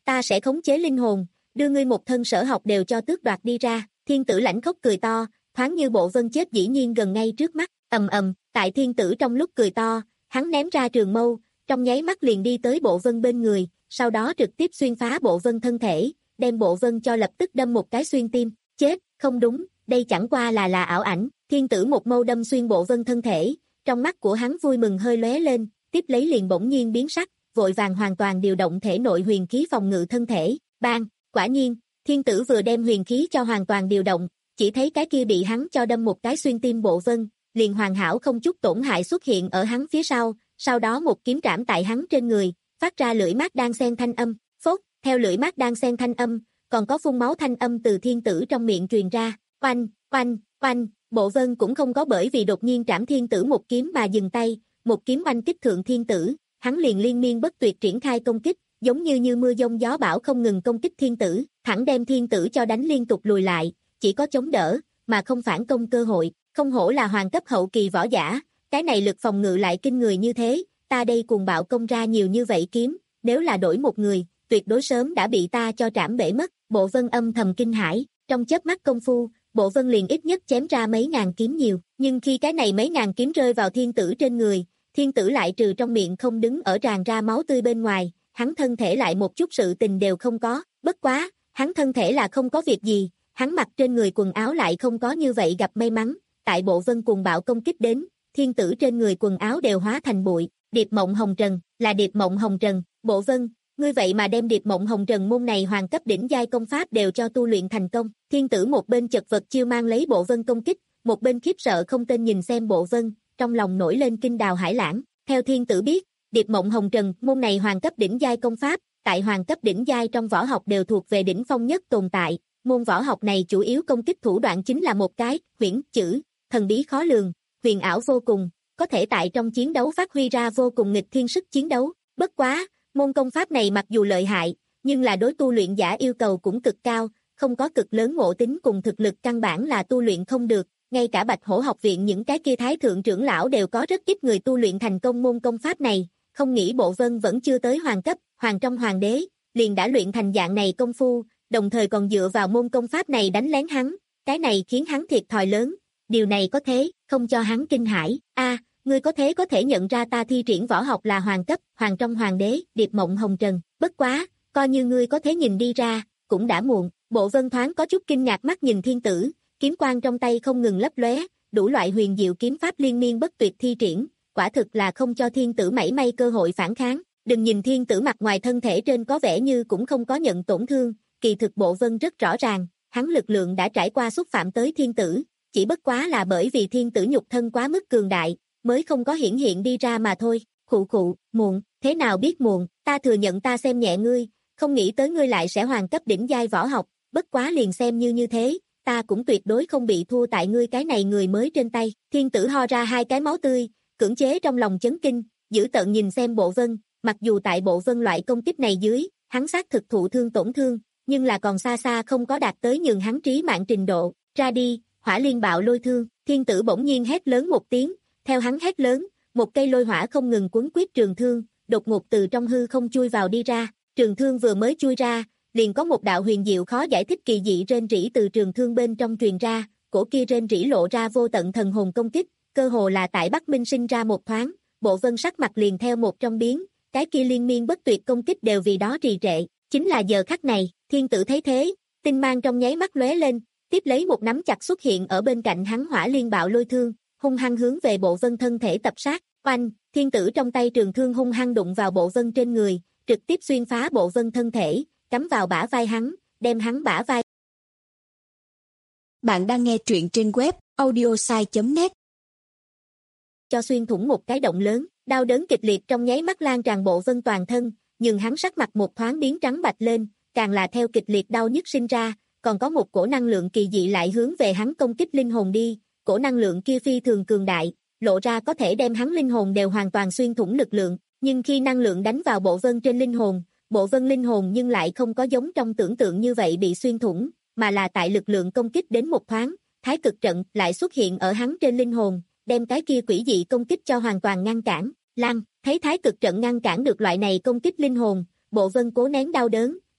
ta sẽ khống chế linh hồn, đưa ngươi một thân sở học đều cho tước đoạt đi ra. Thiên tử lãnh khốc cười to, thoáng như bộ vân chết dĩ nhiên gần ngay trước mắt, ầm ầm, tại thiên tử trong lúc cười to, hắn ném ra trường mâu, trong nháy mắt liền đi tới bộ vân bên người, sau đó trực tiếp xuyên phá bộ vân thân thể, đem bộ vân cho lập tức đâm một cái xuyên tim. Chết, không đúng, đây chẳng qua là là ảo ảnh. Thiên tử một mâu đâm xuyên bộ vân thân thể, trong mắt của hắn vui mừng hơi lóe lên, tiếp lấy liền bỗng nhiên biến sắc, vội vàng hoàn toàn điều động thể nội huyền khí phòng ngự thân thể. Bang, quả nhiên, thiên tử vừa đem huyền khí cho hoàn toàn điều động, chỉ thấy cái kia bị hắn cho đâm một cái xuyên tim bộ vân, liền hoàn hảo không chút tổn hại xuất hiện ở hắn phía sau, sau đó một kiếm trảm tại hắn trên người, phát ra lưỡi mát đan xen thanh âm. Phốt, theo lưỡi mát đan xen thanh âm, còn có phun máu thanh âm từ thiên tử trong miệng truyền ra. Oanh, oanh, oanh, bộ vân cũng không có bởi vì đột nhiên trảm thiên tử một kiếm mà dừng tay, một kiếm oanh kích thượng thiên tử, hắn liền liên miên bất tuyệt triển khai công kích, giống như như mưa giông gió bão không ngừng công kích thiên tử, thẳng đem thiên tử cho đánh liên tục lùi lại, chỉ có chống đỡ, mà không phản công cơ hội. Không hổ là hoàng cấp hậu kỳ võ giả, cái này lực phòng ngự lại kinh người như thế, ta đây cuồng bạo công ra nhiều như vậy kiếm, nếu là đổi một người, tuyệt đối sớm đã bị ta cho trảm bể mất. Bộ vân âm thầm kinh hãi, trong chớp mắt công phu, bộ vân liền ít nhất chém ra mấy ngàn kiếm nhiều, nhưng khi cái này mấy ngàn kiếm rơi vào thiên tử trên người, thiên tử lại trừ trong miệng không đứng ở tràn ra máu tươi bên ngoài, hắn thân thể lại một chút sự tình đều không có. Bất quá, hắn thân thể là không có việc gì, hắn mặc trên người quần áo lại không có như vậy gặp may mắn, tại bộ vân cuồng bạo công kích đến, thiên tử trên người quần áo đều hóa thành bụi. Điệp Mộng Hồng Trần, là Điệp Mộng Hồng Trần. Bộ vân, ngươi vậy mà đem Điệp Mộng Hồng Trần môn này hoàng cấp đỉnh giai công pháp đều cho tu luyện thành công. Thiên tử một bên chật vật chiêu mang lấy bộ vân công kích, một bên khiếp sợ không tên nhìn xem bộ vân, trong lòng nổi lên kinh đào hải lãng. Theo thiên tử biết, Điệp Mộng Hồng Trần môn này hoàng cấp đỉnh giai công pháp, tại hoàng cấp đỉnh giai trong võ học đều thuộc về đỉnh phong nhất tồn tại. Môn võ học này chủ yếu công kích thủ đoạn chính là một cái huyễn chữ, thần bí khó lường, huyền ảo vô cùng, có thể tại trong chiến đấu phát huy ra vô cùng nghịch thiên sức chiến đấu. Bất quá, môn công pháp này mặc dù lợi hại, nhưng là đối tu luyện giả yêu cầu cũng cực cao, không có cực lớn ngộ tính cùng thực lực căn bản là tu luyện không được. Ngay cả Bạch Hổ học viện những cái kia thái thượng trưởng lão đều có rất ít người tu luyện thành công môn công pháp này, không nghĩ bộ vân vẫn chưa tới hoàng cấp, hoàng trong hoàng đế, liền đã luyện thành dạng này công phu, đồng thời còn dựa vào môn công pháp này đánh lén hắn, cái này khiến hắn thiệt thòi lớn. Điều này có thế, không cho hắn kinh hãi. A, ngươi có thế có thể nhận ra ta thi triển võ học là hoàng cấp, hoàng trong hoàng đế, Điệp Mộng Hồng Trần. Bất quá, coi như ngươi có thế nhìn đi ra, cũng đã muộn. Bộ vân thoáng có chút kinh ngạc mắt nhìn thiên tử, kiếm quang trong tay không ngừng lấp lóe, đủ loại huyền diệu kiếm pháp liên miên bất tuyệt thi triển, quả thực là không cho thiên tử mảy may cơ hội phản kháng. Đừng nhìn thiên tử mặt ngoài thân thể trên có vẻ như cũng không có nhận tổn thương, kỳ thực bộ vân rất rõ ràng, hắn lực lượng đã trải qua xúc phạm tới thiên tử, chỉ bất quá là bởi vì thiên tử nhục thân quá mức cường đại, mới không có hiển hiện đi ra mà thôi. Khụ khụ, muộn, thế nào biết muộn, ta thừa nhận ta xem nhẹ ngươi, không nghĩ tới ngươi lại sẽ hoàng cấp đỉnh giai võ học, bất quá liền xem như như thế, ta cũng tuyệt đối không bị thua tại ngươi cái này người mới trên tay. Thiên tử ho ra hai cái máu tươi, cưỡng chế trong lòng chấn kinh, giữ tợn nhìn xem bộ vân, mặc dù tại bộ vân loại công kích này dưới, hắn xác thực thụ thương tổn thương, nhưng là còn xa xa không có đạt tới nhường hắn trí mạng trình độ. Ra đi, hỏa liên bạo lôi thương. Thiên tử bỗng nhiên hét lớn một tiếng, theo hắn hét lớn, một cây lôi hỏa không ngừng cuốn quýt trường thương, đột ngột từ trong hư không chui vào đi ra. Trường thương vừa mới chui ra, liền có một đạo huyền diệu khó giải thích kỳ dị rên rỉ từ trường thương bên trong truyền ra, cổ kia rên rỉ lộ ra vô tận thần hồn công kích, cơ hồ là tại Bắc Minh sinh ra một thoáng, bộ vân sắc mặt liền theo một trong biến, cái kia liên miên bất tuyệt công kích đều vì đó trì trệ. Chính là giờ khắc này, thiên tử thấy thế, tinh mang trong nháy mắt lóe lên, tiếp lấy một nắm chặt xuất hiện ở bên cạnh hắn hỏa liên bạo lôi thương, hung hăng hướng về bộ vân thân thể tập sát. Oanh, thiên tử trong tay trường thương hung hăng đụng vào bộ vân trên người, trực tiếp xuyên phá bộ vân thân thể, cắm vào bả vai hắn, đem hắn bả vai. Bạn đang nghe truyện trên web audiosai chấm net. Cho xuyên thủng một cái động lớn, đau đớn kịch liệt trong nháy mắt lan tràn bộ vân toàn thân, nhưng hắn sắc mặt một thoáng biến trắng bạch lên, càng là theo kịch liệt đau nhức sinh ra, còn có một cổ năng lượng kỳ dị lại hướng về hắn công kích linh hồn đi, cổ năng lượng kia phi thường cường đại, lộ ra có thể đem hắn linh hồn đều hoàn toàn xuyên thủng lực lượng, nhưng khi năng lượng đánh vào bộ vân trên linh hồn, bộ vân linh hồn nhưng lại không có giống trong tưởng tượng như vậy bị xuyên thủng, mà là tại lực lượng công kích đến một thoáng, thái cực trận lại xuất hiện ở hắn trên linh hồn, đem cái kia quỷ dị công kích cho hoàn toàn ngăn cản. Lan, thấy thái cực trận ngăn cản được loại này công kích linh hồn, bộ vân cố nén đau đớn,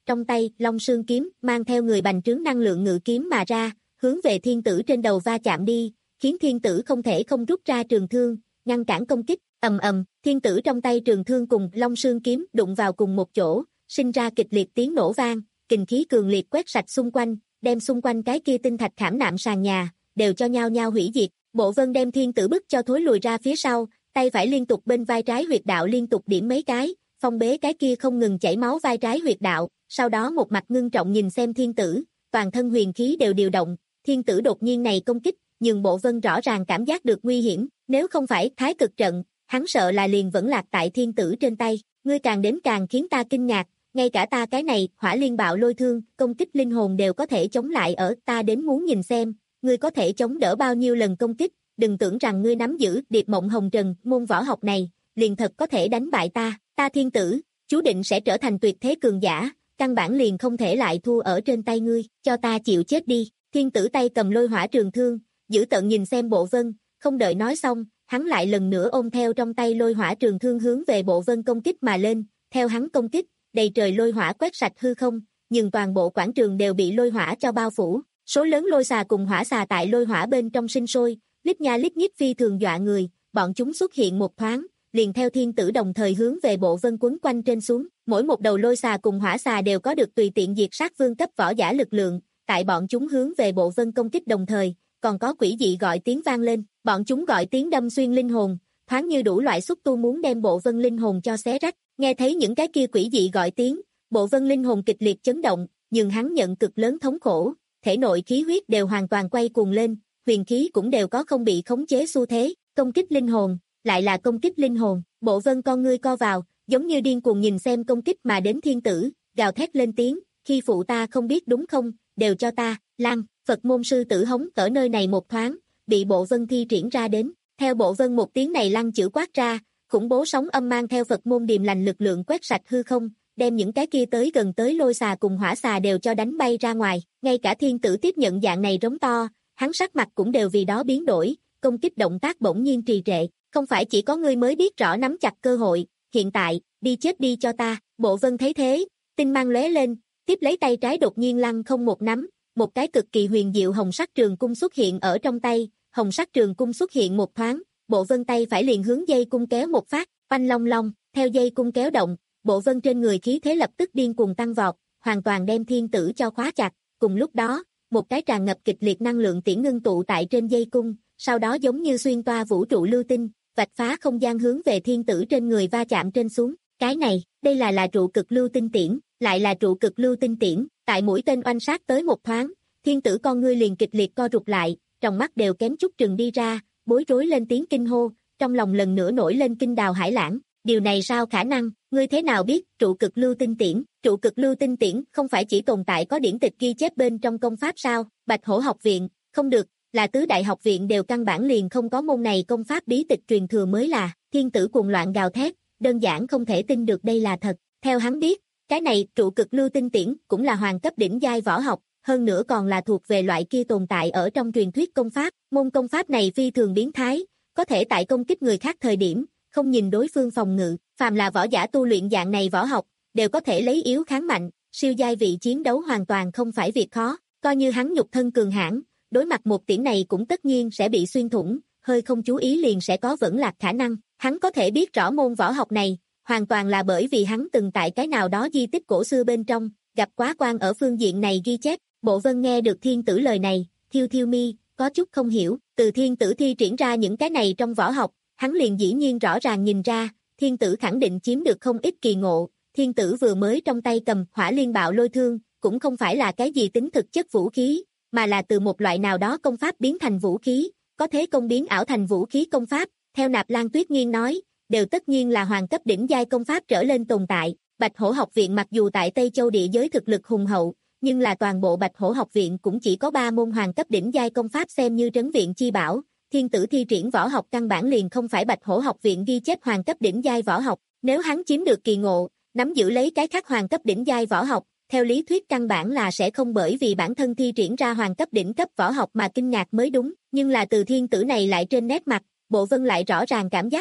trong tay Long Sương kiếm mang theo người bành trướng năng lượng ngự kiếm mà ra, hướng về thiên tử trên đầu va chạm đi, khiến thiên tử không thể không rút ra trường thương, ngăn cản công kích. Ầm ầm, thiên tử trong tay trường thương cùng Long Sương kiếm đụng vào cùng một chỗ, sinh ra kịch liệt tiếng nổ vang, kình khí cường liệt quét sạch xung quanh, đem xung quanh cái kia tinh thạch khảm nạm sàn nhà, đều cho nhau nhau hủy diệt. Bộ Vân đem thiên tử bức cho thối lùi ra phía sau, tay phải liên tục bên vai trái huyệt đạo liên tục điểm mấy cái, phong bế cái kia không ngừng chảy máu vai trái huyệt đạo, sau đó một mặt ngưng trọng nhìn xem thiên tử, toàn thân huyền khí đều điều động, thiên tử đột nhiên này công kích, nhưng Bộ Vân rõ ràng cảm giác được nguy hiểm, nếu không phải thái cực trận, hắn sợ là liền vẫn lạc tại thiên tử trên tay, ngươi càng đến càng khiến ta kinh ngạc, ngay cả ta cái này hỏa liên bạo lôi thương, công kích linh hồn đều có thể chống lại ở, ta đến muốn nhìn xem, ngươi có thể chống đỡ bao nhiêu lần công kích, đừng tưởng rằng ngươi nắm giữ Điệp Mộng Hồng Trần môn võ học này, liền thật có thể đánh bại ta, ta thiên tử, chú định sẽ trở thành tuyệt thế cường giả, căn bản liền không thể lại thua ở trên tay ngươi, cho ta chịu chết đi. Thiên tử tay cầm lôi hỏa trường thương, giữ tận nhìn xem Bộ Vân, không đợi nói xong, hắn lại lần nữa ôm theo trong tay lôi hỏa trường thương hướng về Bộ Vân công kích mà lên, theo hắn công kích, đầy trời lôi hỏa quét sạch hư không, nhưng toàn bộ quảng trường đều bị lôi hỏa cho bao phủ, số lớn lôi xà cùng hỏa xà tại lôi hỏa bên trong sinh sôi, lít nha lít nhít phi thường dọa người, bọn chúng xuất hiện một thoáng, liền theo thiên tử đồng thời hướng về Bộ Vân quấn quanh trên xuống, mỗi một đầu lôi xà cùng hỏa xà đều có được tùy tiện diệt sát vương cấp võ giả lực lượng, tại bọn chúng hướng về Bộ Vân công kích đồng thời, còn có quỷ dị gọi tiếng vang lên, bọn chúng gọi tiếng đâm xuyên linh hồn, thoáng như đủ loại xúc tu muốn đem Bộ Vân linh hồn cho xé rách, nghe thấy những cái kia quỷ dị gọi tiếng, Bộ Vân linh hồn kịch liệt chấn động, nhưng hắn nhận cực lớn thống khổ, thể nội khí huyết đều hoàn toàn quay cuồng lên, huyền khí cũng đều có không bị khống chế xu thế, công kích linh hồn, lại là công kích linh hồn, Bộ Vân con ngươi co vào, giống như điên cuồng nhìn xem công kích mà đến thiên tử, gào thét lên tiếng, khi phụ ta không biết đúng không, đều cho ta, Lan, Phật môn sư tử hống ở nơi này một thoáng, bị Bộ Vân thi triển ra đến, theo Bộ Vân một tiếng này lăng chữ quát ra, khủng bố sóng âm mang theo Phật môn điềm lành lực lượng quét sạch hư không, đem những cái kia tới gần tới lôi xà cùng hỏa xà đều cho đánh bay ra ngoài, ngay cả thiên tử tiếp nhận dạng này rống to, hắn sắc mặt cũng đều vì đó biến đổi, công kích động tác bỗng nhiên trì trệ, không phải chỉ có ngươi mới biết rõ nắm chặt cơ hội, hiện tại, đi chết đi cho ta, Bộ Vân thấy thế, tinh mang lóe lên, tiếp lấy tay trái đột nhiên lăng không một nắm, một cái cực kỳ huyền diệu hồng sắc trường cung xuất hiện ở trong tay, hồng sắc trường cung xuất hiện một thoáng, Bộ Vân tay phải liền hướng dây cung kéo một phát, oanh long long, theo dây cung kéo động, Bộ Vân trên người khí thế lập tức điên cuồng tăng vọt, hoàn toàn đem thiên tử cho khóa chặt, cùng lúc đó, một cái tràn ngập kịch liệt năng lượng tiễn ngưng tụ tại trên dây cung, sau đó giống như xuyên toa vũ trụ lưu tinh, vạch phá không gian hướng về thiên tử trên người va chạm trên xuống, cái này, đây là là trụ cực lưu tinh tiễn, lại là trụ cực lưu tinh tiễn, tại mũi tên oanh sát tới một thoáng, thiên tử con ngươi liền kịch liệt co rụt lại, trong mắt đều kém chút trừng đi ra, bối rối lên tiếng kinh hô, trong lòng lần nữa nổi lên kinh đào hải lãng, điều này sao khả năng, ngươi thế nào biết, trụ cực lưu tinh tiễn, trụ cực lưu tinh tiễn không phải chỉ tồn tại có điển tịch ghi chép bên trong công pháp sao, Bạch Hổ học viện, không được, là tứ đại học viện đều căn bản liền không có môn này công pháp bí tịch truyền thừa mới là, thiên tử cuồng loạn gào thét, đơn giản không thể tin được đây là thật, theo hắn biết, cái này trụ cực lưu tinh tiễn cũng là hoàng cấp đỉnh giai võ học, hơn nữa còn là thuộc về loại kia tồn tại ở trong truyền thuyết công pháp, môn công pháp này phi thường biến thái, có thể tại công kích người khác thời điểm, không nhìn đối phương phòng ngự, phàm là võ giả tu luyện dạng này võ học, đều có thể lấy yếu kháng mạnh, siêu giai vị chiến đấu hoàn toàn không phải việc khó, coi như hắn nhục thân cường hãn, đối mặt một tiễn này cũng tất nhiên sẽ bị xuyên thủng, hơi không chú ý liền sẽ có vẫn lạc khả năng, hắn có thể biết rõ môn võ học này, hoàn toàn là bởi vì hắn từng tại cái nào đó di tích cổ xưa bên trong, gặp quá quan ở phương diện này ghi chép, Bộ Vân nghe được thiên tử lời này, thiêu thiêu mi, có chút không hiểu, từ thiên tử thi triển ra những cái này trong võ học, hắn liền dĩ nhiên rõ ràng nhìn ra, thiên tử khẳng định chiếm được không ít kỳ ngộ, thiên tử vừa mới trong tay cầm hỏa liên bạo lôi thương, cũng không phải là cái gì tính thực chất vũ khí, mà là từ một loại nào đó công pháp biến thành vũ khí, có thế công biến ảo thành vũ khí công pháp, theo Nạp Lan Tuyết Nghiên nói, đều tất nhiên là hoàng cấp đỉnh giai công pháp trở lên tồn tại, Bạch Hổ học viện mặc dù tại Tây Châu địa giới thực lực hùng hậu, nhưng là toàn bộ Bạch Hổ học viện cũng chỉ có ba môn hoàng cấp đỉnh giai công pháp xem như trấn viện chi bảo, thiên tử thi triển võ học căn bản liền không phải Bạch Hổ học viện ghi chép hoàng cấp đỉnh giai võ học, nếu hắn chiếm được kỳ ngộ, nắm giữ lấy cái khác hoàng cấp đỉnh giai võ học, theo lý thuyết căn bản là sẽ không bởi vì bản thân thi triển ra hoàng cấp đỉnh cấp võ học mà kinh ngạc mới đúng, nhưng là từ thiên tử này lại trên nét mặt, Bộ Vân lại rõ ràng cảm giác được,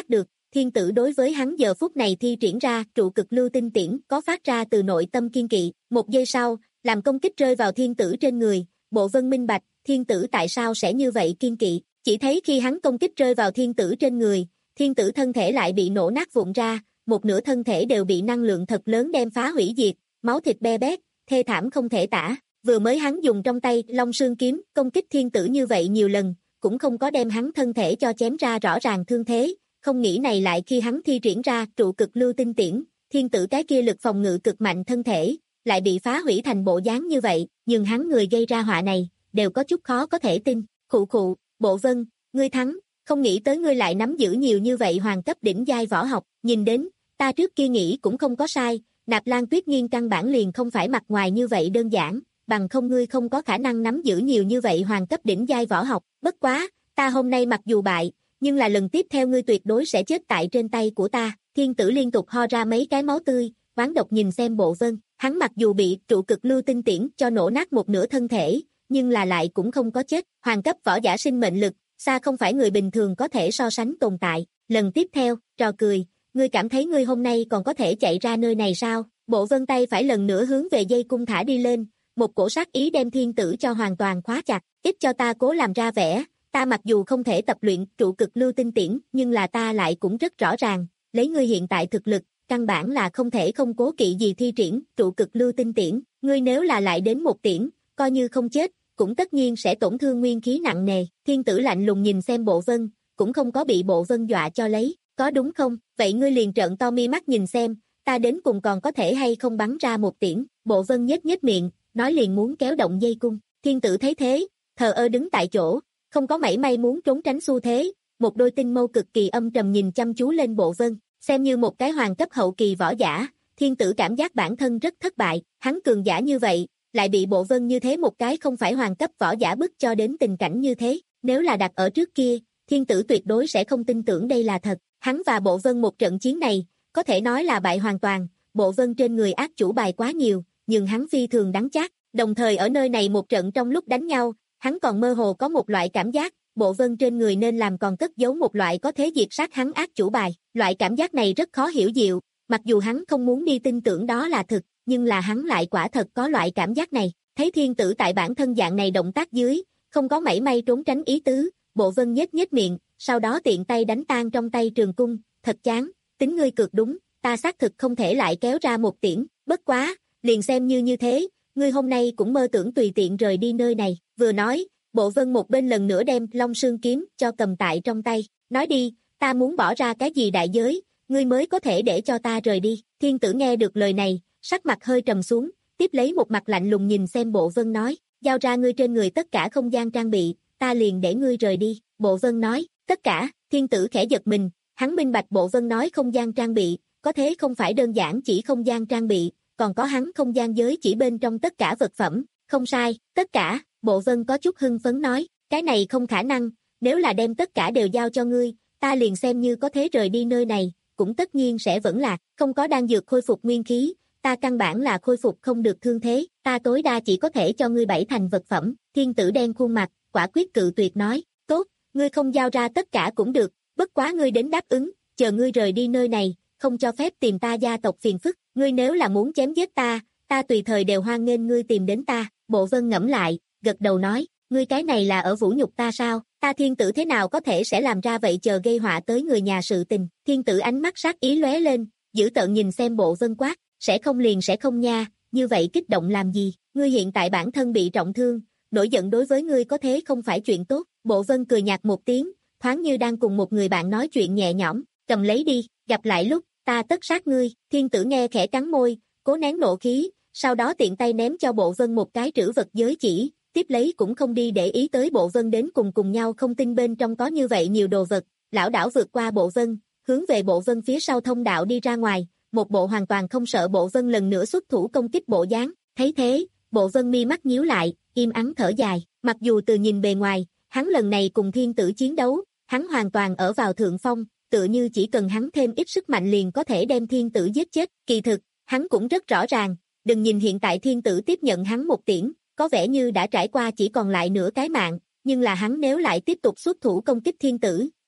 thiên tử đối với hắn giờ phút này thi triển ra trụ cực lưu tinh tiễn có phát ra từ nội tâm kiên kỵ. Một giây sau, làm công kích rơi vào thiên tử trên người, Bộ Vân minh bạch, thiên tử tại sao sẽ như vậy kiên kỵ. Chỉ thấy khi hắn công kích rơi vào thiên tử trên người, thiên tử thân thể lại bị nổ nát vụn ra, một nửa thân thể đều bị năng lượng thật lớn đem phá hủy diệt, máu thịt be bét, thê thảm không thể tả. Vừa mới hắn dùng trong tay Long Sương kiếm công kích thiên tử như vậy nhiều lần, cũng không có đem hắn thân thể cho chém ra rõ ràng thương thế, không nghĩ này lại khi hắn thi triển ra trụ cực lưu tinh tiễn, thiên tử cái kia lực phòng ngự cực mạnh thân thể, lại bị phá hủy thành bộ dáng như vậy, nhưng hắn người gây ra họa này, đều có chút khó có thể tin. Khụ khụ, Bộ Vân, ngươi thắng, không nghĩ tới ngươi lại nắm giữ nhiều như vậy hoàng cấp đỉnh giai võ học, nhìn đến, ta trước kia nghĩ cũng không có sai, Nạp Lan Tuyết Nghiên căn bản liền không phải mặt ngoài như vậy đơn giản, bằng không ngươi không có khả năng nắm giữ nhiều như vậy hoàng cấp đỉnh giai võ học, bất quá, ta hôm nay mặc dù bại, nhưng là lần tiếp theo ngươi tuyệt đối sẽ chết tại trên tay của ta. Thiên tử liên tục ho ra mấy cái máu tươi, oán độc nhìn xem Bộ Vân, hắn mặc dù bị trụ cực lưu tinh tiễn cho nổ nát một nửa thân thể, nhưng là lại cũng không có chết, hoàng cấp võ giả sinh mệnh lực, xa không phải người bình thường có thể so sánh tồn tại. Lần tiếp theo, trò cười, ngươi cảm thấy ngươi hôm nay còn có thể chạy ra nơi này sao? Bộ Vân tay phải lần nữa hướng về dây cung thả đi lên, một cổ sát ý đem thiên tử cho hoàn toàn khóa chặt, ít cho ta cố làm ra vẻ, ta mặc dù không thể tập luyện trụ cực lưu tinh tiễn, nhưng là ta lại cũng rất rõ ràng, lấy ngươi hiện tại thực lực, căn bản là không thể không cố kỵ gì thi triển trụ cực lưu tinh tiễn, ngươi nếu là lại đến một tiễn, coi như không chết, cũng tất nhiên sẽ tổn thương nguyên khí nặng nề. Thiên tử lạnh lùng nhìn xem Bộ Vân, cũng không có bị Bộ Vân dọa cho lấy, có đúng không? Vậy ngươi liền trợn to mi mắt nhìn xem, ta đến cùng còn có thể hay không bắn ra một tiễn. Bộ Vân nhếch nhếch miệng, nói liền muốn kéo động dây cung. Thiên tử thấy thế, thờ ơ đứng tại chỗ, không có mảy may muốn trốn tránh xu thế, một đôi tinh mâu cực kỳ âm trầm nhìn chăm chú lên Bộ Vân, xem như một cái hoàng cấp hậu kỳ võ giả, thiên tử cảm giác bản thân rất thất bại, hắn cường giả như vậy, lại bị Bộ Vân như thế một cái không phải hoàng cấp võ giả bức cho đến tình cảnh như thế, nếu là đặt ở trước kia, thiên tử tuyệt đối sẽ không tin tưởng đây là thật, hắn và Bộ Vân một trận chiến này, có thể nói là bại hoàn toàn, Bộ Vân trên người ác chủ bài quá nhiều, nhưng hắn phi thường đắng chát, đồng thời ở nơi này một trận trong lúc đánh nhau, hắn còn mơ hồ có một loại cảm giác, Bộ Vân trên người nên làm còn cất giấu một loại có thể diệt sát hắn ác chủ bài, loại cảm giác này rất khó hiểu diệu, mặc dù hắn không muốn đi tin tưởng đó là thực, nhưng là hắn lại quả thật có loại cảm giác này, thấy thiên tử tại bản thân dạng này động tác dưới, không có mảy may trốn tránh ý tứ, Bộ Vân nhếch nhếch miệng, sau đó tiện tay đánh tan trong tay trường cung, thật chán, tính ngươi cược đúng, ta xác thực không thể lại kéo ra một tiễn, bất quá, liền xem như như thế, ngươi hôm nay cũng mơ tưởng tùy tiện rời đi nơi này, vừa nói, Bộ Vân một bên lần nữa đem Long Sương kiếm cho cầm tại trong tay, nói đi, ta muốn bỏ ra cái gì đại giới, ngươi mới có thể để cho ta rời đi. Thiên tử nghe được lời này, sắc mặt hơi trầm xuống, tiếp lấy một mặt lạnh lùng nhìn xem Bộ Vân nói, giao ra ngươi trên người tất cả không gian trang bị, ta liền để ngươi rời đi. Bộ Vân nói, tất cả, thiên tử khẽ giật mình, hắn minh bạch Bộ Vân nói không gian trang bị, có thế không phải đơn giản chỉ không gian trang bị, còn có hắn không gian giới chỉ bên trong tất cả vật phẩm, không sai, tất cả. Bộ Vân có chút hưng phấn nói, cái này không khả năng, nếu là đem tất cả đều giao cho ngươi, ta liền xem như có thế rời đi nơi này, cũng tất nhiên sẽ vẫn lạc, không có đan dược khôi phục nguyên khí, ta căn bản là khôi phục không được thương thế, ta tối đa chỉ có thể cho ngươi bảy thành vật phẩm. Thiên tử đen khuôn mặt, quả quyết cự tuyệt nói, tốt, ngươi không giao ra tất cả cũng được, bất quá ngươi đến đáp ứng, chờ ngươi rời đi nơi này, không cho phép tìm ta gia tộc phiền phức, ngươi nếu là muốn chém giết ta, ta tùy thời đều hoan nghênh ngươi tìm đến ta. Bộ Vân ngẫm lại, gật đầu nói, ngươi cái này là ở vũ nhục ta sao, ta thiên tử thế nào có thể sẽ làm ra vậy chờ gây họa tới người nhà sự tình. Thiên tử ánh mắt sát ý lóe lên, dữ tợn nhìn xem Bộ Vân quát, sẽ không liền sẽ không nha, như vậy kích động làm gì, ngươi hiện tại bản thân bị trọng thương, nổi giận đối với ngươi có thế không phải chuyện tốt. Bộ Vân cười nhạt một tiếng, thoáng như đang cùng một người bạn nói chuyện nhẹ nhõm, cầm lấy đi, gặp lại lúc, ta tất sát ngươi. Thiên tử nghe khẽ cắn môi, cố nén nộ khí, sau đó tiện tay ném cho Bộ Vân một cái trữ vật giới chỉ, tiếp lấy cũng không đi để ý tới Bộ Vân đến cùng cùng nhau không tin bên trong có như vậy nhiều đồ vật, lão đảo vượt qua Bộ Vân, hướng về Bộ Vân phía sau thông đạo đi ra ngoài, một bộ hoàn toàn không sợ Bộ Vân lần nữa xuất thủ công kích bộ dáng. Thấy thế, Bộ Vân mi mắt nhíu lại, im ắng thở dài, mặc dù từ nhìn bề ngoài, hắn lần này cùng thiên tử chiến đấu, hắn hoàn toàn ở vào thượng phong, tựa như chỉ cần hắn thêm ít sức mạnh liền có thể đem thiên tử giết chết, kỳ thực, hắn cũng rất rõ ràng, đừng nhìn hiện tại thiên tử tiếp nhận hắn một tiễn, có vẻ như đã trải qua chỉ còn lại nửa cái mạng, nhưng là hắn nếu lại tiếp tục xuất thủ công kích thiên tử,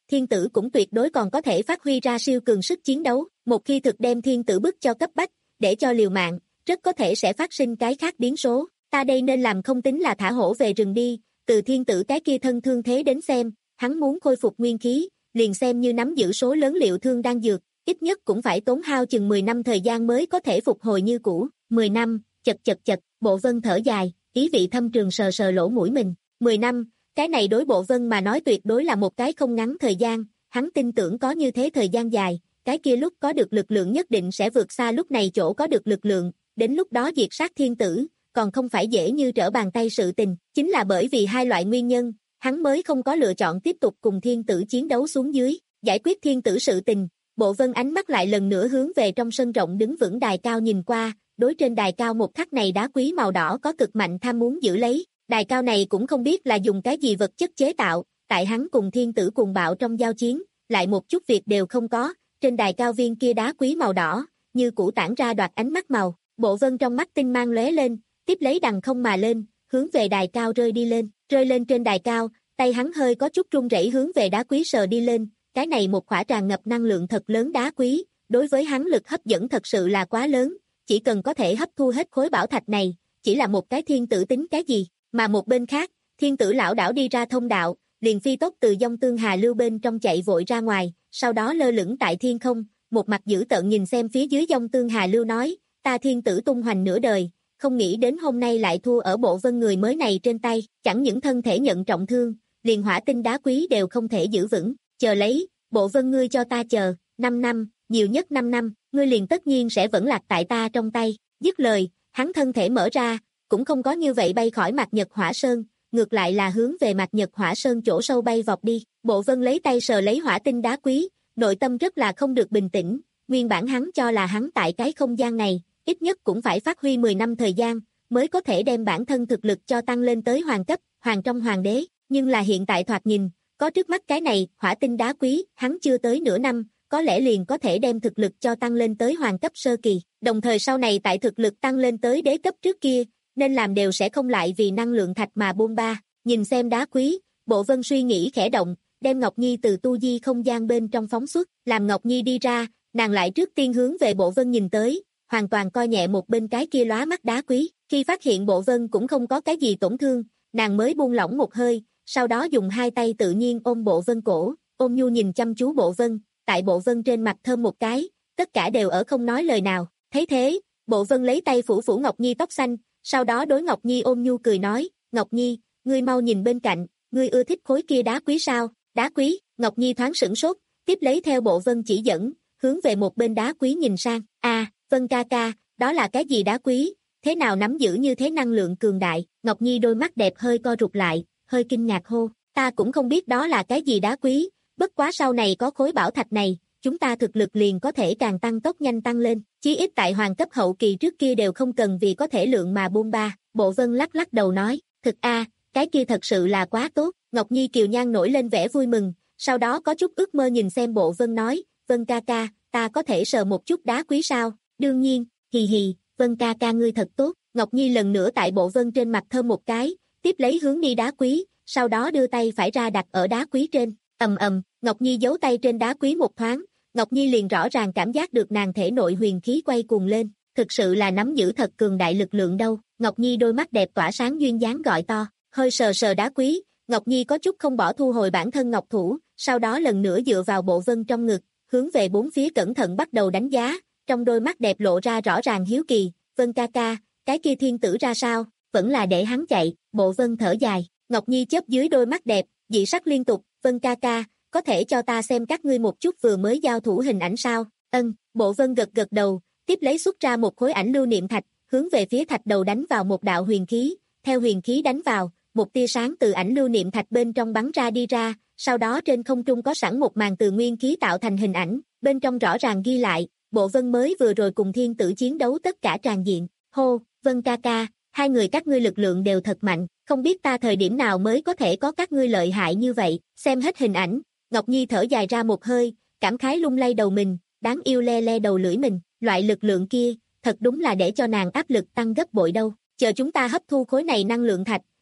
thiên tử cũng tuyệt đối còn có thể phát huy ra siêu cường sức chiến đấu, một khi thực đem thiên tử bức cho cấp bách, để cho liều mạng, rất có thể sẽ phát sinh cái khác biến số, ta đây nên làm không tính là thả hổ về rừng đi, từ thiên tử cái kia thân thương thế đến xem, hắn muốn khôi phục nguyên khí, liền xem như nắm giữ số lớn liệu thương đang dược, ít nhất cũng phải tốn hao chừng mười năm thời gian mới có thể phục hồi như cũ, mười năm, chật chật chật, Bộ Vân thở dài, ý vị thâm trường sờ sờ lỗ mũi mình, mười năm, cái này đối Bộ Vân mà nói tuyệt đối là một cái không ngắn thời gian, hắn tin tưởng có như thế thời gian dài, cái kia lúc có được lực lượng nhất định sẽ vượt xa lúc này chỗ có được lực lượng, đến lúc đó diệt sát thiên tử, còn không phải dễ như trở bàn tay sự tình, chính là bởi vì hai loại nguyên nhân, hắn mới không có lựa chọn tiếp tục cùng thiên tử chiến đấu xuống dưới, giải quyết thiên tử sự tình, Bộ Vân ánh mắt lại lần nữa hướng về trong sân rộng đứng vững đài cao nhìn qua, đối trên đài cao một khắc này đá quý màu đỏ có cực mạnh tham muốn giữ lấy, đài cao này cũng không biết là dùng cái gì vật chất chế tạo, tại hắn cùng thiên tử cùng bạo trong giao chiến, lại một chút việc đều không có, trên đài cao viên kia đá quý màu đỏ, như cũ tản ra đoạt ánh mắt màu, Bộ Vân trong mắt tinh mang lóe lên, tiếp lấy đằng không mà lên, hướng về đài cao rơi đi lên, rơi lên trên đài cao, tay hắn hơi có chút run rẩy hướng về đá quý sờ đi lên, cái này một khỏa tràn ngập năng lượng thật lớn đá quý, đối với hắn lực hấp dẫn thật sự là quá lớn, chỉ cần có thể hấp thu hết khối bảo thạch này, chỉ là một cái thiên tử tính cái gì, mà một bên khác, thiên tử lão đảo đi ra thông đạo, liền phi tốc từ dông tương hà lưu bên trong chạy vội ra ngoài, sau đó lơ lửng tại thiên không, một mặt dữ tợn nhìn xem phía dưới dông tương hà lưu nói, ta thiên tử tung hoành nửa đời, không nghĩ đến hôm nay lại thua ở Bộ Vân người mới này trên tay, chẳng những thân thể nhận trọng thương, liền hỏa tinh đá quý đều không thể giữ vững, chờ lấy, Bộ Vân ngươi cho ta chờ, năm năm, nhiều nhất năm năm, ngươi liền tất nhiên sẽ vẫn lạc tại ta trong tay, dứt lời, hắn thân thể mở ra, cũng không có như vậy bay khỏi Mạc Nhật Hỏa Sơn, ngược lại là hướng về Mạc Nhật Hỏa Sơn chỗ sâu bay vọt đi, Bộ Vân lấy tay sờ lấy hỏa tinh đá quý, nội tâm rất là không được bình tĩnh, nguyên bản hắn cho là hắn tại cái không gian này, ít nhất cũng phải phát huy mười năm thời gian, mới có thể đem bản thân thực lực cho tăng lên tới hoàng cấp, hoàng trong hoàng đế, nhưng là hiện tại thoạt nhìn, có trước mắt cái này, hỏa tinh đá quý, hắn chưa tới nửa năm, có lẽ liền có thể đem thực lực cho tăng lên tới hoàng cấp sơ kỳ, đồng thời sau này tại thực lực tăng lên tới đế cấp trước kia, nên làm đều sẽ không lại vì năng lượng thạch mà buông ba, nhìn xem đá quý, Bộ Vân suy nghĩ khẽ động, đem Ngọc Nhi từ tu di không gian bên trong phóng xuất, làm Ngọc Nhi đi ra, nàng lại trước tiên hướng về Bộ Vân nhìn tới, hoàn toàn coi nhẹ một bên cái kia lóa mắt đá quý, khi phát hiện Bộ Vân cũng không có cái gì tổn thương, nàng mới buông lỏng một hơi, sau đó dùng hai tay tự nhiên ôm Bộ Vân cổ, ôm nhu nhìn chăm chú Bộ Vân, tại Bộ Vân trên mặt thơm một cái, tất cả đều ở không nói lời nào, thấy thế, Bộ Vân lấy tay phủ phủ Ngọc Nhi tóc xanh, sau đó đối Ngọc Nhi ôm nhu cười nói, Ngọc Nhi, ngươi mau nhìn bên cạnh, ngươi ưa thích khối kia đá quý sao, đá quý, Ngọc Nhi thoáng sửng sốt, tiếp lấy theo Bộ Vân chỉ dẫn, hướng về một bên đá quý nhìn sang, a à, Vân ca ca, đó là cái gì đá quý, thế nào nắm giữ như thế năng lượng cường đại, Ngọc Nhi đôi mắt đẹp hơi co rụt lại, hơi kinh ngạc hô, ta cũng không biết đó là cái gì đá quý, bất quá sau này có khối bảo thạch này, chúng ta thực lực liền có thể càng tăng tốc nhanh tăng lên, chí ít tại hoàng cấp hậu kỳ trước kia đều không cần vì có thể lượng mà buông ba, Bộ Vân lắc lắc đầu nói, thực a, cái kia thật sự là quá tốt, Ngọc Nhi kiều nhan nổi lên vẻ vui mừng, sau đó có chút ước mơ nhìn xem Bộ Vân nói, Vân ca ca, ta có thể sờ một chút đá quý sao, đương nhiên, hì hì, Vân ca ca ngươi thật tốt, Ngọc Nhi lần nữa tại Bộ Vân trên mặt thơm một cái, tiếp lấy hướng đi đá quý, sau đó đưa tay phải ra đặt ở đá quý trên, ầm ầm, Ngọc Nhi giấu tay trên đá quý một thoáng, Ngọc Nhi liền rõ ràng cảm giác được nàng thể nội huyền khí quay cuồng lên, thực sự là nắm giữ thật cường đại lực lượng đâu, Ngọc Nhi đôi mắt đẹp tỏa sáng duyên dáng gọi to, hơi sờ sờ đá quý, Ngọc Nhi có chút không bỏ thu hồi bản thân ngọc thủ, sau đó lần nữa dựa vào Bộ Vân trong ngực, hướng về bốn phía cẩn thận bắt đầu đánh giá, trong đôi mắt đẹp lộ ra rõ ràng hiếu kỳ, Vân ca ca, cái kia thiên tử ra sao, vẫn là để hắn chạy, Bộ Vân thở dài, Ngọc Nhi chớp dưới đôi mắt đẹp, dị sắc liên tục, Vân ca ca, có thể cho ta xem các ngươi một chút vừa mới giao thủ hình ảnh sao, ân, Bộ Vân gật gật đầu, tiếp lấy xuất ra một khối ảnh lưu niệm thạch, hướng về phía thạch đầu đánh vào một đạo huyền khí, theo huyền khí đánh vào, một tia sáng từ ảnh lưu niệm thạch bên trong bắn ra đi ra, sau đó trên không trung có sẵn một màn từ nguyên khí tạo thành hình ảnh, bên trong rõ ràng ghi lại, Bộ Vân mới vừa rồi cùng thiên tử chiến đấu tất cả tràn diện, hô, Vân ca ca, hai người các ngươi lực lượng đều thật mạnh, không biết ta thời điểm nào mới có thể có các ngươi lợi hại như vậy, xem hết hình ảnh, Ngọc Nhi thở dài ra một hơi, cảm khái lung lay đầu mình, đáng yêu le le đầu lưỡi mình, loại lực lượng kia, thật đúng là để cho nàng áp lực tăng gấp bội đâu, chờ chúng ta hấp thu khối này năng lượng thạch,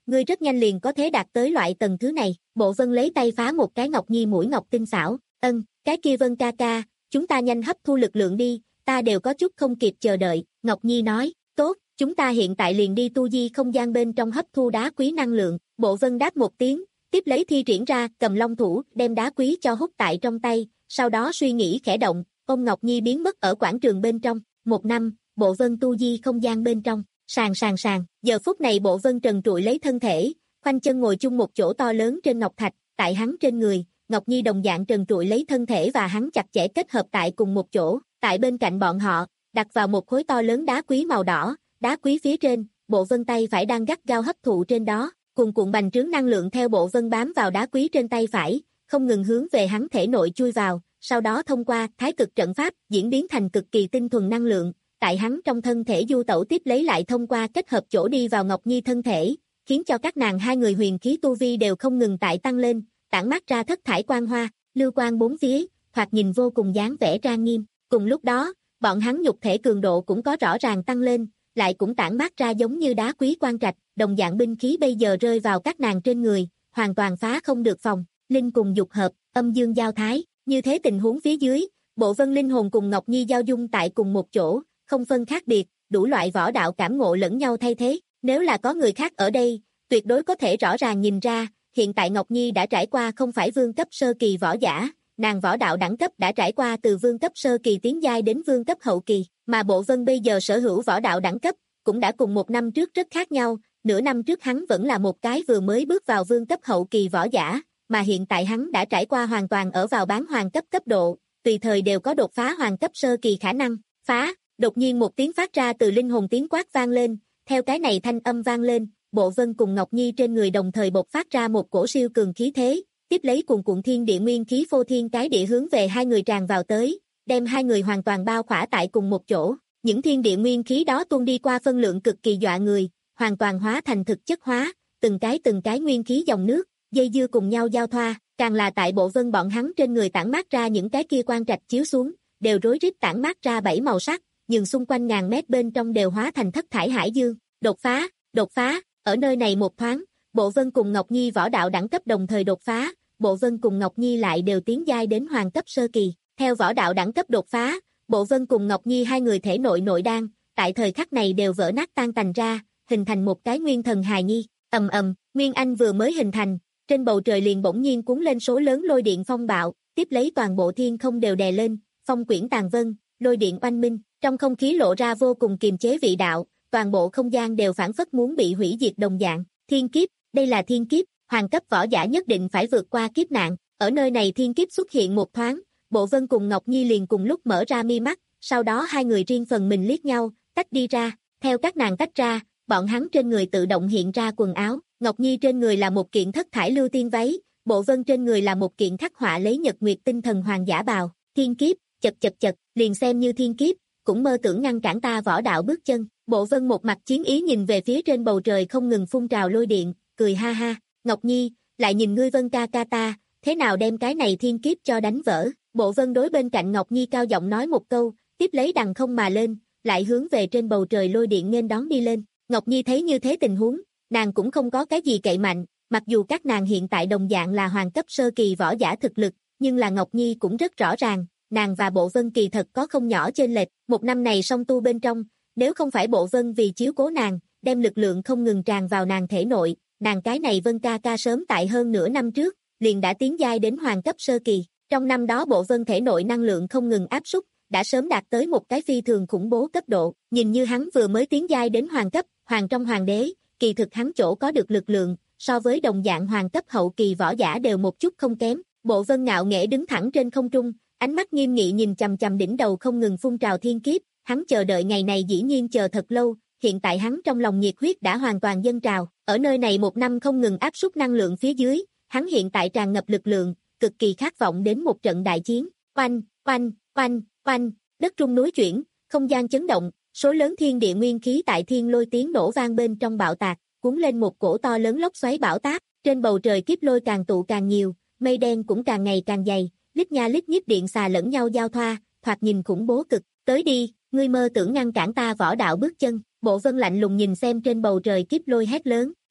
ngươi rất nhanh liền có thể đạt tới loại tầng thứ này. Bộ Vân lấy tay phá một cái Ngọc Nhi mũi ngọc tinh xảo, ân, cái kia Vân ca ca, chúng ta nhanh hấp thu lực lượng đi, ta đều có chút không kịp chờ đợi. Ngọc Nhi nói, tốt, chúng ta hiện tại liền đi tu di không gian bên trong hấp thu đá quý năng lượng. Bộ Vân đáp một tiếng, tiếp lấy thi triển ra cầm long thủ, đem đá quý cho hút tại trong tay, sau đó suy nghĩ khẽ động, ôm Ngọc Nhi biến mất ở quảng trường bên trong. Một năm, Bộ Vân tu di không gian bên trong, sàn sàn sàn, giờ phút này Bộ Vân trần trụi lấy thân thể, khoanh chân ngồi chung một chỗ to lớn trên ngọc thạch, tại hắn trên người, Ngọc Nhi đồng dạng trần trụi lấy thân thể và hắn chặt chẽ kết hợp tại cùng một chỗ, tại bên cạnh bọn họ, đặt vào một khối to lớn đá quý màu đỏ, đá quý phía trên, Bộ Vân tay phải đang gắt gao hấp thụ trên đó, cuồn cuộn bành trướng năng lượng theo Bộ Vân bám vào đá quý trên tay phải, không ngừng hướng về hắn thể nội chui vào, sau đó thông qua thái cực trận pháp diễn biến thành cực kỳ tinh thuần năng lượng, tại hắn trong thân thể du tẩu tiếp lấy lại thông qua kết hợp chỗ đi vào Ngọc Nhi thân thể, khiến cho các nàng hai người huyền khí tu vi đều không ngừng tại tăng lên, tản mát ra thất thải quang hoa, lưu quang bốn phía, thoạt nhìn vô cùng dáng vẻ trang nghiêm. Cùng lúc đó, bọn hắn nhục thể cường độ cũng có rõ ràng tăng lên, lại cũng tản mát ra giống như đá quý quang trạch, đồng dạng binh khí bây giờ rơi vào các nàng trên người, hoàn toàn phá không được phòng, linh cùng dục hợp, âm dương giao thái, như thế tình huống phía dưới, Bộ Vân linh hồn cùng Ngọc Nhi giao dung tại cùng một chỗ, không phân khác biệt, đủ loại võ đạo cảm ngộ lẫn nhau thay thế, nếu là có người khác ở đây, tuyệt đối có thể rõ ràng nhìn ra, hiện tại Ngọc Nhi đã trải qua không phải vương cấp sơ kỳ võ giả, nàng võ đạo đẳng cấp đã trải qua từ vương cấp sơ kỳ tiến giai đến vương cấp hậu kỳ, mà Bộ Vân bây giờ sở hữu võ đạo đẳng cấp, cũng đã cùng một năm trước rất khác nhau, nửa năm trước hắn vẫn là một cái vừa mới bước vào vương cấp hậu kỳ võ giả, mà hiện tại hắn đã trải qua hoàn toàn ở vào bán hoàng cấp cấp độ, tùy thời đều có đột phá hoàng cấp sơ kỳ khả năng, phá, đột nhiên một tiếng phát ra từ linh hồn tiếng quát vang lên, theo cái này thanh âm vang lên, Bộ Vân cùng Ngọc Nhi trên người đồng thời bộc phát ra một cổ siêu cường khí thế, tiếp lấy cuồn cuộn thiên địa nguyên khí phô thiên cái địa hướng về hai người tràn vào tới, đem hai người hoàn toàn bao khỏa tại cùng một chỗ, những thiên địa nguyên khí đó tuôn đi qua phân lượng cực kỳ dọa người, hoàn toàn hóa thành thực chất hóa, từng cái từng cái nguyên khí dòng nước, dây dưa cùng nhau giao thoa, càng là tại Bộ Vân bọn hắn trên người tản mát ra những cái kia quang trạch chiếu xuống, đều rối rít tản mát ra bảy màu sắc, nhưng xung quanh ngàn mét bên trong đều hóa thành thất thải hải dương, đột phá, đột phá, ở nơi này một thoáng, Bộ Vân cùng Ngọc Nhi võ đạo đẳng cấp đồng thời đột phá, Bộ Vân cùng Ngọc Nhi lại đều tiến giai đến hoàng cấp sơ kỳ, theo võ đạo đẳng cấp đột phá, Bộ Vân cùng Ngọc Nhi hai người thể nội nội đan, tại thời khắc này đều vỡ nát tan tành ra, hình thành một cái nguyên thần hài nhi, ầm ầm, nguyên anh vừa mới hình thành, trên bầu trời liền bỗng nhiên cuốn lên số lớn lôi điện phong bạo, tiếp lấy toàn bộ thiên không đều đè lên, phong quyển tàn vân, lôi điện oanh minh, trong không khí lộ ra vô cùng kiềm chế vị đạo, toàn bộ không gian đều phản phất muốn bị hủy diệt đồng dạng, thiên kiếp, đây là thiên kiếp, hoàng cấp võ giả nhất định phải vượt qua kiếp nạn, ở nơi này thiên kiếp xuất hiện một thoáng, Bộ Vân cùng Ngọc Nhi liền cùng lúc mở ra mi mắt, sau đó hai người riêng phần mình liếc nhau, tách đi ra, theo các nàng tách ra, bọn hắn trên người tự động hiện ra quần áo, Ngọc Nhi trên người là một kiện thất thải lưu tiên váy, Bộ Vân trên người là một kiện khắc họa lấy nhật nguyệt tinh thần hoàng giả bào, thiên kiếp, chật chật chật, liền xem như thiên kiếp, cũng mơ tưởng ngăn cản ta võ đạo bước chân, Bộ Vân một mặt chiến ý nhìn về phía trên bầu trời không ngừng phun trào lôi điện, cười ha ha, Ngọc Nhi, lại nhìn ngươi Vân ca ca ta, thế nào đem cái này thiên kiếp cho đánh vỡ, Bộ Vân đối bên cạnh Ngọc Nhi cao giọng nói một câu, tiếp lấy đằng không mà lên, lại hướng về trên bầu trời lôi điện nghênh đón đi lên, Ngọc Nhi thấy như thế tình huống, nàng cũng không có cái gì cậy mạnh, mặc dù các nàng hiện tại đồng dạng là hoàng cấp sơ kỳ võ giả thực lực, nhưng là Ngọc Nhi cũng rất rõ ràng, nàng và Bộ Vân kỳ thật có không nhỏ chênh lệch, một năm này song tu bên trong, nếu không phải Bộ Vân vì chiếu cố nàng, đem lực lượng không ngừng tràn vào nàng thể nội, nàng cái này Vân ca ca sớm tại hơn nửa năm trước, liền đã tiến giai đến hoàng cấp sơ kỳ, trong năm đó Bộ Vân thể nội năng lượng không ngừng áp súc, đã sớm đạt tới một cái phi thường khủng bố cấp độ, nhìn như hắn vừa mới tiến giai đến hoàng cấp, hoàng trong hoàng đế, kỳ thực hắn chỗ có được lực lượng, so với đồng dạng hoàng cấp hậu kỳ võ giả đều một chút không kém, Bộ Vân ngạo nghễ đứng thẳng trên không trung, ánh mắt nghiêm nghị nhìn chằm chằm đỉnh đầu không ngừng phun trào thiên kiếp, hắn chờ đợi ngày này dĩ nhiên chờ thật lâu, hiện tại hắn trong lòng nhiệt huyết đã hoàn toàn dâng trào, ở nơi này một năm không ngừng áp suất năng lượng phía dưới, hắn hiện tại tràn ngập lực lượng, cực kỳ khát vọng đến một trận đại chiến, oanh, oanh, oanh, oanh, đất rung núi chuyển, không gian chấn động, số lớn thiên địa nguyên khí tại thiên lôi tiếng nổ vang bên trong bạo tạc, cuốn lên một cổ to lớn lốc xoáy bão táp, trên bầu trời kiếp lôi càng tụ càng nhiều, mây đen cũng càng ngày càng dày, lít nha lít nhít điện xà lẫn nhau giao thoa, thoạt nhìn khủng bố cực, tới đi, ngươi mơ tưởng ngăn cản ta võ đạo bước chân, Bộ Vân lạnh lùng nhìn xem trên bầu trời kiếp lôi hét lớn,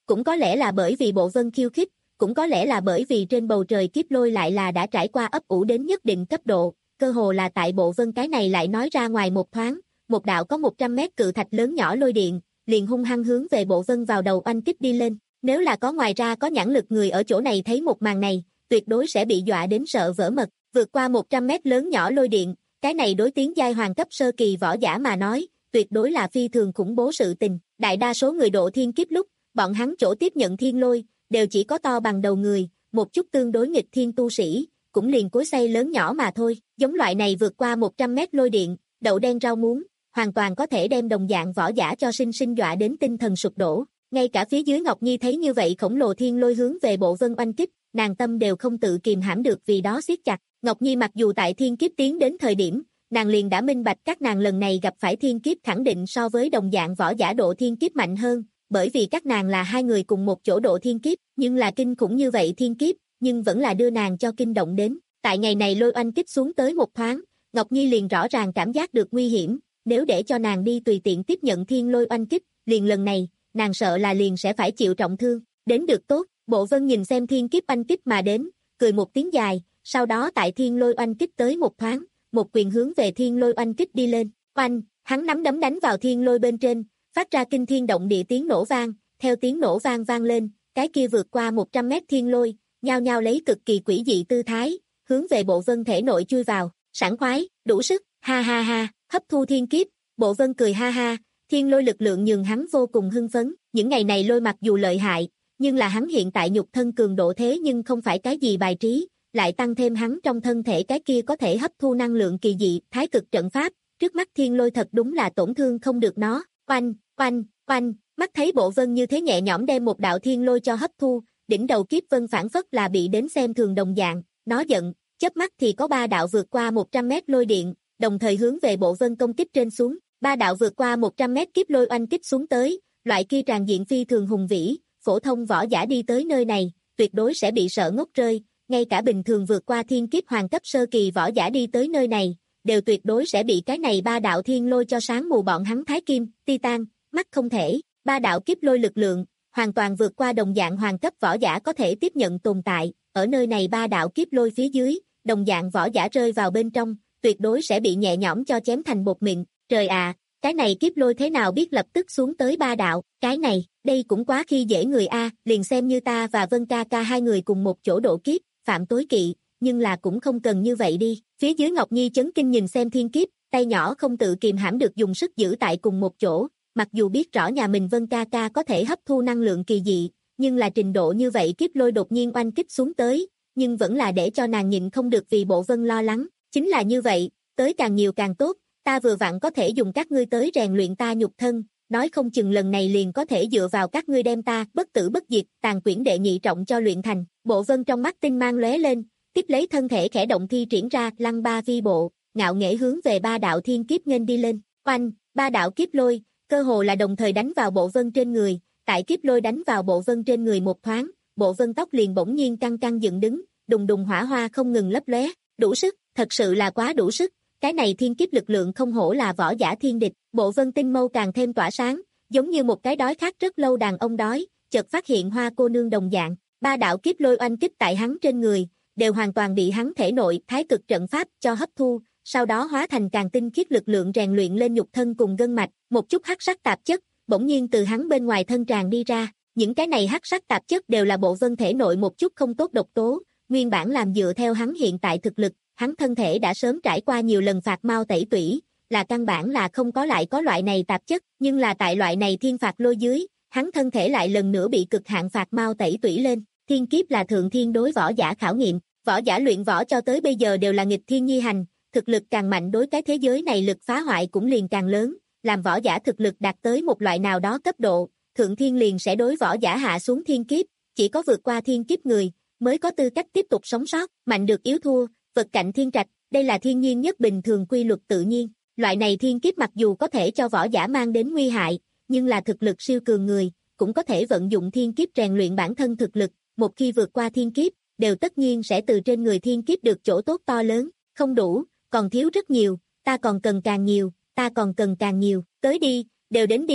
cũng có lẽ là bởi vì bộ vân khiêu khích, cũng có lẽ là bởi vì trên bầu trời kiếp lôi lại là đã trải qua ấp ủ đến nhất định cấp độ, cơ hồ là tại bộ vân cái này lại nói ra ngoài một thoáng, một đạo có một trăm mét cự thạch lớn nhỏ lôi điện, liền hung hăng hướng về bộ vân vào đầu oanh kích đi lên. Nếu là có ngoài ra có nhãn lực người ở chỗ này thấy một màn này, tuyệt đối sẽ bị dọa đến sợ vỡ mật, vượt qua một trăm mét lớn nhỏ lôi điện, cái này đối tiếng giai hoàng cấp sơ kỳ võ giả mà nói, tuyệt đối là phi thường khủng bố sự tình. Đại đa số người độ thiên kiếp lúc, bọn hắn chỗ tiếp nhận thiên lôi, đều chỉ có to bằng đầu người, một chút tương đối nghịch thiên tu sĩ, cũng liền cối xay lớn nhỏ mà thôi. Giống loại này vượt qua một trăm mét lôi điện, đậu đen rau muống, hoàn toàn có thể đem đồng dạng võ giả cho sinh sinh dọa đến tinh thần sụp đổ. Ngay cả phía dưới Ngọc Nhi thấy như vậy khổng lồ thiên lôi hướng về bộ vân oanh kích, nàng tâm đều không tự kìm hãm được vì đó siết chặt. Ngọc Nhi mặc dù tại thiên kiếp tiến đến thời điểm, nàng liền đã minh bạch các nàng lần này gặp phải thiên kiếp khẳng định so với đồng dạng võ giả độ thiên kiếp mạnh hơn, bởi vì các nàng là hai người cùng một chỗ độ thiên kiếp, nhưng là kinh khủng như vậy thiên kiếp, nhưng vẫn là đưa nàng cho kinh động đến. Tại ngày này lôi oanh kích xuống tới một thoáng, Ngọc Nhi liền rõ ràng cảm giác được nguy hiểm, nếu để cho nàng đi tùy tiện tiếp nhận thiên lôi oanh kích, liền lần này, nàng sợ là liền sẽ phải chịu trọng thương. Đến được tốt, Bộ Vân nhìn xem thiên kiếp oanh kích mà đến, cười một tiếng dài, sau đó tại thiên lôi oanh kích tới một thoáng, một quyền hướng về thiên lôi oanh kích đi lên. Oanh, hắn nắm đấm đánh vào thiên lôi bên trên, phát ra kinh thiên động địa tiếng nổ vang, theo tiếng nổ vang vang lên, cái kia vượt qua một trăm mét thiên lôi, nhao nhao lấy cực kỳ quỷ dị tư thái, hướng về Bộ Vân thể nội chui vào, sảng khoái, đủ sức, ha ha ha, hấp thu thiên kiếp. Bộ Vân cười ha ha, thiên lôi lực lượng nhường hắn vô cùng hưng phấn, những ngày này lôi mặc dù lợi hại, nhưng là hắn hiện tại nhục thân cường độ thế nhưng không phải cái gì bài trí, lại tăng thêm hắn trong thân thể cái kia có thể hấp thu năng lượng kỳ dị, thái cực trận pháp, trước mắt thiên lôi thật đúng là tổn thương không được nó. Oanh, oanh, oanh, mắt thấy Bộ Vân như thế nhẹ nhõm đem một đạo thiên lôi cho hấp thu, đỉnh đầu kiếp vân phản phất là bị đến xem thường đồng dạng, nó giận, chớp mắt thì có ba đạo vượt qua một trăm mét lôi điện, đồng thời hướng về Bộ Vân công kích trên xuống, ba đạo vượt qua một trăm mét kiếp lôi oanh kích xuống tới, loại kia tràn diện phi thường hùng vĩ, phổ thông võ giả đi tới nơi này, tuyệt đối sẽ bị sợ ngốc rơi, ngay cả bình thường vượt qua thiên kiếp hoàng cấp sơ kỳ võ giả đi tới nơi này, đều tuyệt đối sẽ bị cái này ba đạo thiên lôi cho sáng mù bọn hắn thái kim, titan, mắt không thể, ba đạo kiếp lôi lực lượng, hoàn toàn vượt qua đồng dạng hoàng cấp võ giả có thể tiếp nhận tồn tại, ở nơi này ba đạo kiếp lôi phía dưới, đồng dạng võ giả rơi vào bên trong, tuyệt đối sẽ bị nhẹ nhõm cho chém thành bột mịn. Trời ạ, à, cái này kiếp lôi thế nào biết lập tức xuống tới ba đạo, cái này, đây cũng quá khi dễ người a, liền xem như ta và Vân ca ca hai người cùng một chỗ độ kiếp, phạm tối kỵ, nhưng là cũng không cần như vậy đi. Phía dưới Ngọc Nhi chấn kinh nhìn xem thiên kiếp, tay nhỏ không tự kiềm hãm được dùng sức giữ tại cùng một chỗ, mặc dù biết rõ nhà mình Vân ca ca có thể hấp thu năng lượng kỳ dị, nhưng là trình độ như vậy kiếp lôi đột nhiên oanh kích xuống tới, nhưng vẫn là để cho nàng nhịn không được vì Bộ Vân lo lắng, chính là như vậy, tới càng nhiều càng tốt, ta vừa vặn có thể dùng các ngươi tới rèn luyện ta nhục thân, nói không chừng lần này liền có thể dựa vào các ngươi đem ta bất tử bất diệt tàn quyển đệ nhị trọng cho luyện thành. Bộ Vân trong mắt tinh mang lóe lên, tiếp lấy thân thể khẽ động thi triển ra lăng ba vi bộ, ngạo nghễ hướng về ba đạo thiên kiếp nghênh đi lên. Oanh, ba đạo kiếp lôi, cơ hồ là đồng thời đánh vào Bộ Vân trên người, tại kiếp lôi đánh vào Bộ Vân trên người một thoáng, Bộ Vân tóc liền bỗng nhiên căng căng dựng đứng, đùng đùng hỏa hoa không ngừng lấp lóe, đủ sức, thật sự là quá đủ sức. Cái này thiên kiếp lực lượng không hổ là võ giả thiên địch, Bộ Vân tinh mâu càng thêm tỏa sáng, giống như một cái đói khát rất lâu đàn ông đói, chợt phát hiện hoa cô nương đồng dạng, ba đạo kiếp lôi oanh kích tại hắn trên người, đều hoàn toàn bị hắn thể nội thái cực trận pháp cho hấp thu, sau đó hóa thành càng tinh khiết lực lượng rèn luyện lên nhục thân cùng gân mạch, một chút hắc sắc tạp chất, bỗng nhiên từ hắn bên ngoài thân tràn đi ra, những cái này hắc sắc tạp chất đều là Bộ Vân thể nội một chút không tốt độc tố, nguyên bản làm dựa theo hắn hiện tại thực lực. Hắn thân thể đã sớm trải qua nhiều lần phạt mau tẩy tủy, là căn bản là không có lại có loại này tạp chất, nhưng là tại loại này thiên phạt lôi dưới, hắn thân thể lại lần nữa bị cực hạn phạt mau tẩy tủy lên. Thiên kiếp là thượng thiên đối võ giả khảo nghiệm, võ giả luyện võ cho tới bây giờ đều là nghịch thiên nhi hành, thực lực càng mạnh đối cái thế giới này lực phá hoại cũng liền càng lớn, làm võ giả thực lực đạt tới một loại nào đó cấp độ, thượng thiên liền sẽ đối võ giả hạ xuống thiên kiếp, chỉ có vượt qua thiên kiếp người mới có tư cách tiếp tục sống sót, mạnh được yếu thua. Vật cạnh thiên trạch, đây là thiên nhiên nhất bình thường quy luật tự nhiên. Loại này thiên kiếp mặc dù có thể cho võ giả mang đến nguy hại, nhưng là thực lực siêu cường người, cũng có thể vận dụng thiên kiếp rèn luyện bản thân thực lực. Một khi vượt qua thiên kiếp, đều tất nhiên sẽ từ trên người thiên kiếp được chỗ tốt to lớn. Không đủ, còn thiếu rất nhiều, ta còn cần càng nhiều, ta còn cần càng nhiều. Tới đi, đều đến đi,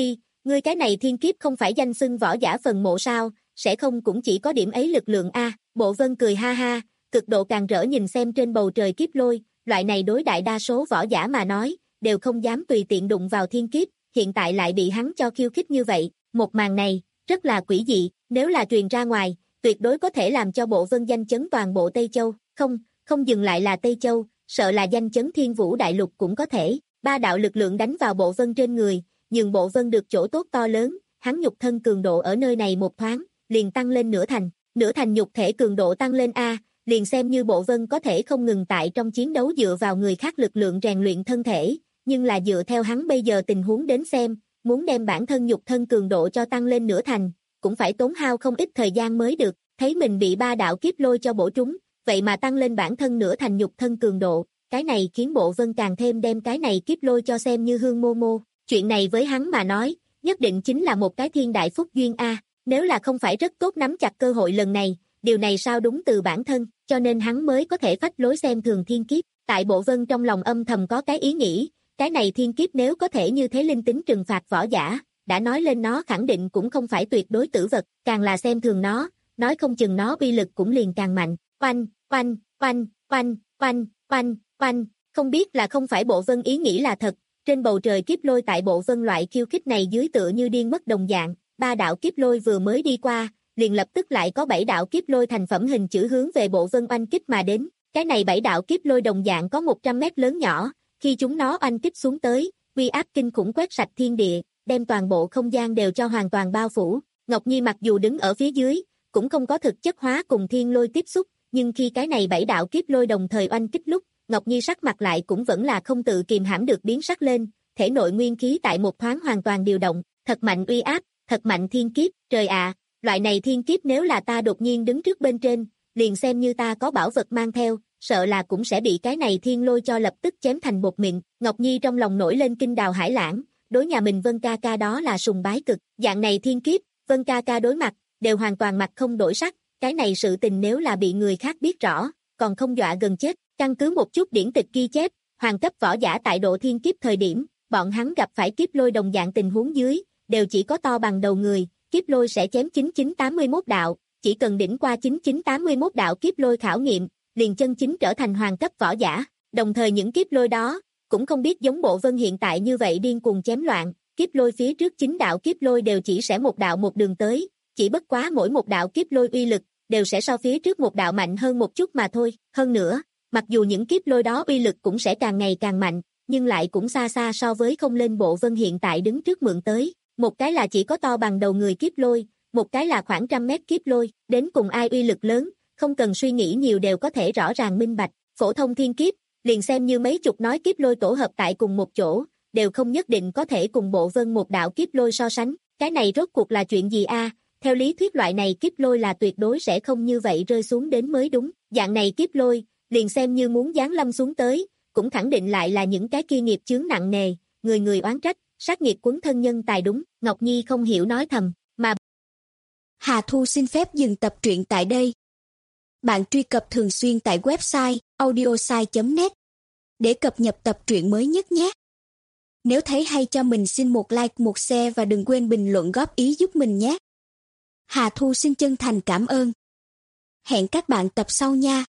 ngươi cái này thiên kiếp không phải danh xưng võ giả phần mộ sao, sẽ không cũng chỉ có điểm ấy lực lượng a. Bộ Vân cười ha ha, cực độ càng rỡ nhìn xem trên bầu trời kiếp lôi, loại này đối đại đa số võ giả mà nói, đều không dám tùy tiện đụng vào thiên kiếp, hiện tại lại bị hắn cho khiêu khích như vậy, một màn này, rất là quỷ dị, nếu là truyền ra ngoài, tuyệt đối có thể làm cho Bộ Vân danh chấn toàn bộ Tây Châu, không, không dừng lại là Tây Châu, sợ là danh chấn Thiên Vũ Đại Lục cũng có thể, ba đạo lực lượng đánh vào Bộ Vân trên người, nhưng Bộ Vân được chỗ tốt to lớn, hắn nhục thân cường độ ở nơi này một thoáng, liền tăng lên nửa thành, nửa thành nhục thể cường độ tăng lên a, liền xem như Bộ Vân có thể không ngừng tại trong chiến đấu dựa vào người khác lực lượng rèn luyện thân thể, nhưng là dựa theo hắn bây giờ tình huống đến xem, muốn đem bản thân nhục thân cường độ cho tăng lên nửa thành, cũng phải tốn hao không ít thời gian mới được, thấy mình bị ba đạo kiếp lôi cho bổ trúng, vậy mà tăng lên bản thân nửa thành nhục thân cường độ, cái này khiến Bộ Vân càng thêm đem cái này kiếp lôi cho xem như hương mô mô, chuyện này với hắn mà nói, nhất định chính là một cái thiên đại phúc duyên a, nếu là không phải rất tốt nắm chặt cơ hội lần này, điều này sao đúng từ bản thân, cho nên hắn mới có thể phách lối xem thường thiên kiếp, tại Bộ Vân trong lòng âm thầm có cái ý nghĩ, cái này thiên kiếp nếu có thể như thế linh tính trừng phạt võ giả, đã nói lên nó khẳng định cũng không phải tuyệt đối tử vật, càng là xem thường nó, nói không chừng nó uy lực cũng liền càng mạnh, oanh, oanh, oanh, oanh, oanh, oanh, oanh, không biết là không phải Bộ Vân ý nghĩ là thật, trên bầu trời kiếp lôi tại Bộ Vân loại khiêu khích này dưới tựa như điên mất đồng dạng, ba đạo kiếp lôi vừa mới đi qua, liền lập tức lại có bảy đạo kiếp lôi thành phẩm hình chữ hướng về Bộ Vân oanh kích mà đến, cái này bảy đạo kiếp lôi đồng dạng có một trăm mét lớn nhỏ, khi chúng nó oanh kích xuống tới, uy áp kinh khủng quét sạch thiên địa, đem toàn bộ không gian đều cho hoàn toàn bao phủ, Ngọc Nhi mặc dù đứng ở phía dưới, cũng không có thực chất hóa cùng thiên lôi tiếp xúc, nhưng khi cái này bảy đạo kiếp lôi đồng thời oanh kích lúc, Ngọc Nhi sắc mặt lại cũng vẫn là không tự kìm hãm được biến sắc lên, thể nội nguyên khí tại một thoáng hoàn toàn điều động, thật mạnh uy áp, thật mạnh thiên kiếp, trời ạ, loại này thiên kiếp nếu là ta đột nhiên đứng trước bên trên, liền xem như ta có bảo vật mang theo, sợ là cũng sẽ bị cái này thiên lôi cho lập tức chém thành bột mịn, Ngọc Nhi trong lòng nổi lên kinh đào hải lãng, đối nhà mình Vân ca ca đó là sùng bái cực, dạng này thiên kiếp, Vân ca ca đối mặt, đều hoàn toàn mặt không đổi sắc, cái này sự tình nếu là bị người khác biết rõ, còn không dọa gần chết, căn cứ một chút điển tịch ghi chép, hoàng cấp võ giả tại độ thiên kiếp thời điểm, bọn hắn gặp phải kiếp lôi đồng dạng tình huống dưới, đều chỉ có to bằng đầu người, kiếp lôi sẽ chém chín chín tám mươi mốt đạo, chỉ cần đỉnh qua chín chín tám mươi mốt đạo kiếp lôi khảo nghiệm, liền chân chính trở thành hoàng cấp võ giả, đồng thời những kiếp lôi đó, cũng không biết giống Bộ Vân hiện tại như vậy điên cuồng chém loạn, kiếp lôi phía trước chín đạo kiếp lôi đều chỉ sẽ một đạo một đường tới, chỉ bất quá mỗi một đạo kiếp lôi uy lực, đều sẽ so phía trước một đạo mạnh hơn một chút mà thôi, hơn nữa, mặc dù những kiếp lôi đó uy lực cũng sẽ càng ngày càng mạnh, nhưng lại cũng xa xa so với không lên Bộ Vân hiện tại đứng trước mượn tới, một cái là chỉ có to bằng đầu người kiếp lôi, một cái là khoảng trăm mét kiếp lôi, đến cùng ai uy lực lớn, không cần suy nghĩ nhiều đều có thể rõ ràng minh bạch, phổ thông thiên kiếp, liền xem như mấy chục nói kiếp lôi tổ hợp tại cùng một chỗ, đều không nhất định có thể cùng Bộ Vân một đạo kiếp lôi so sánh, cái này rốt cuộc là chuyện gì a? Theo lý thuyết loại này kiếp lôi là tuyệt đối sẽ không như vậy rơi xuống đến mới đúng, dạng này kiếp lôi, liền xem như muốn giáng lâm xuống tới, cũng khẳng định lại là những cái kia nghiệp chướng nặng nề, người người oán trách, sát nghiệt quấn thân nhân tài đúng, Ngọc Nhi không hiểu nói thầm, mà Hà Thu xin phép dừng tập truyện tại đây. Bạn truy cập thường xuyên tại website audiosai chấm net để cập nhật tập truyện mới nhất nhé. Nếu thấy hay cho mình xin một like, một share và đừng quên bình luận góp ý giúp mình nhé. Hà Thu xin chân thành cảm ơn. Hẹn các bạn tập sau nha.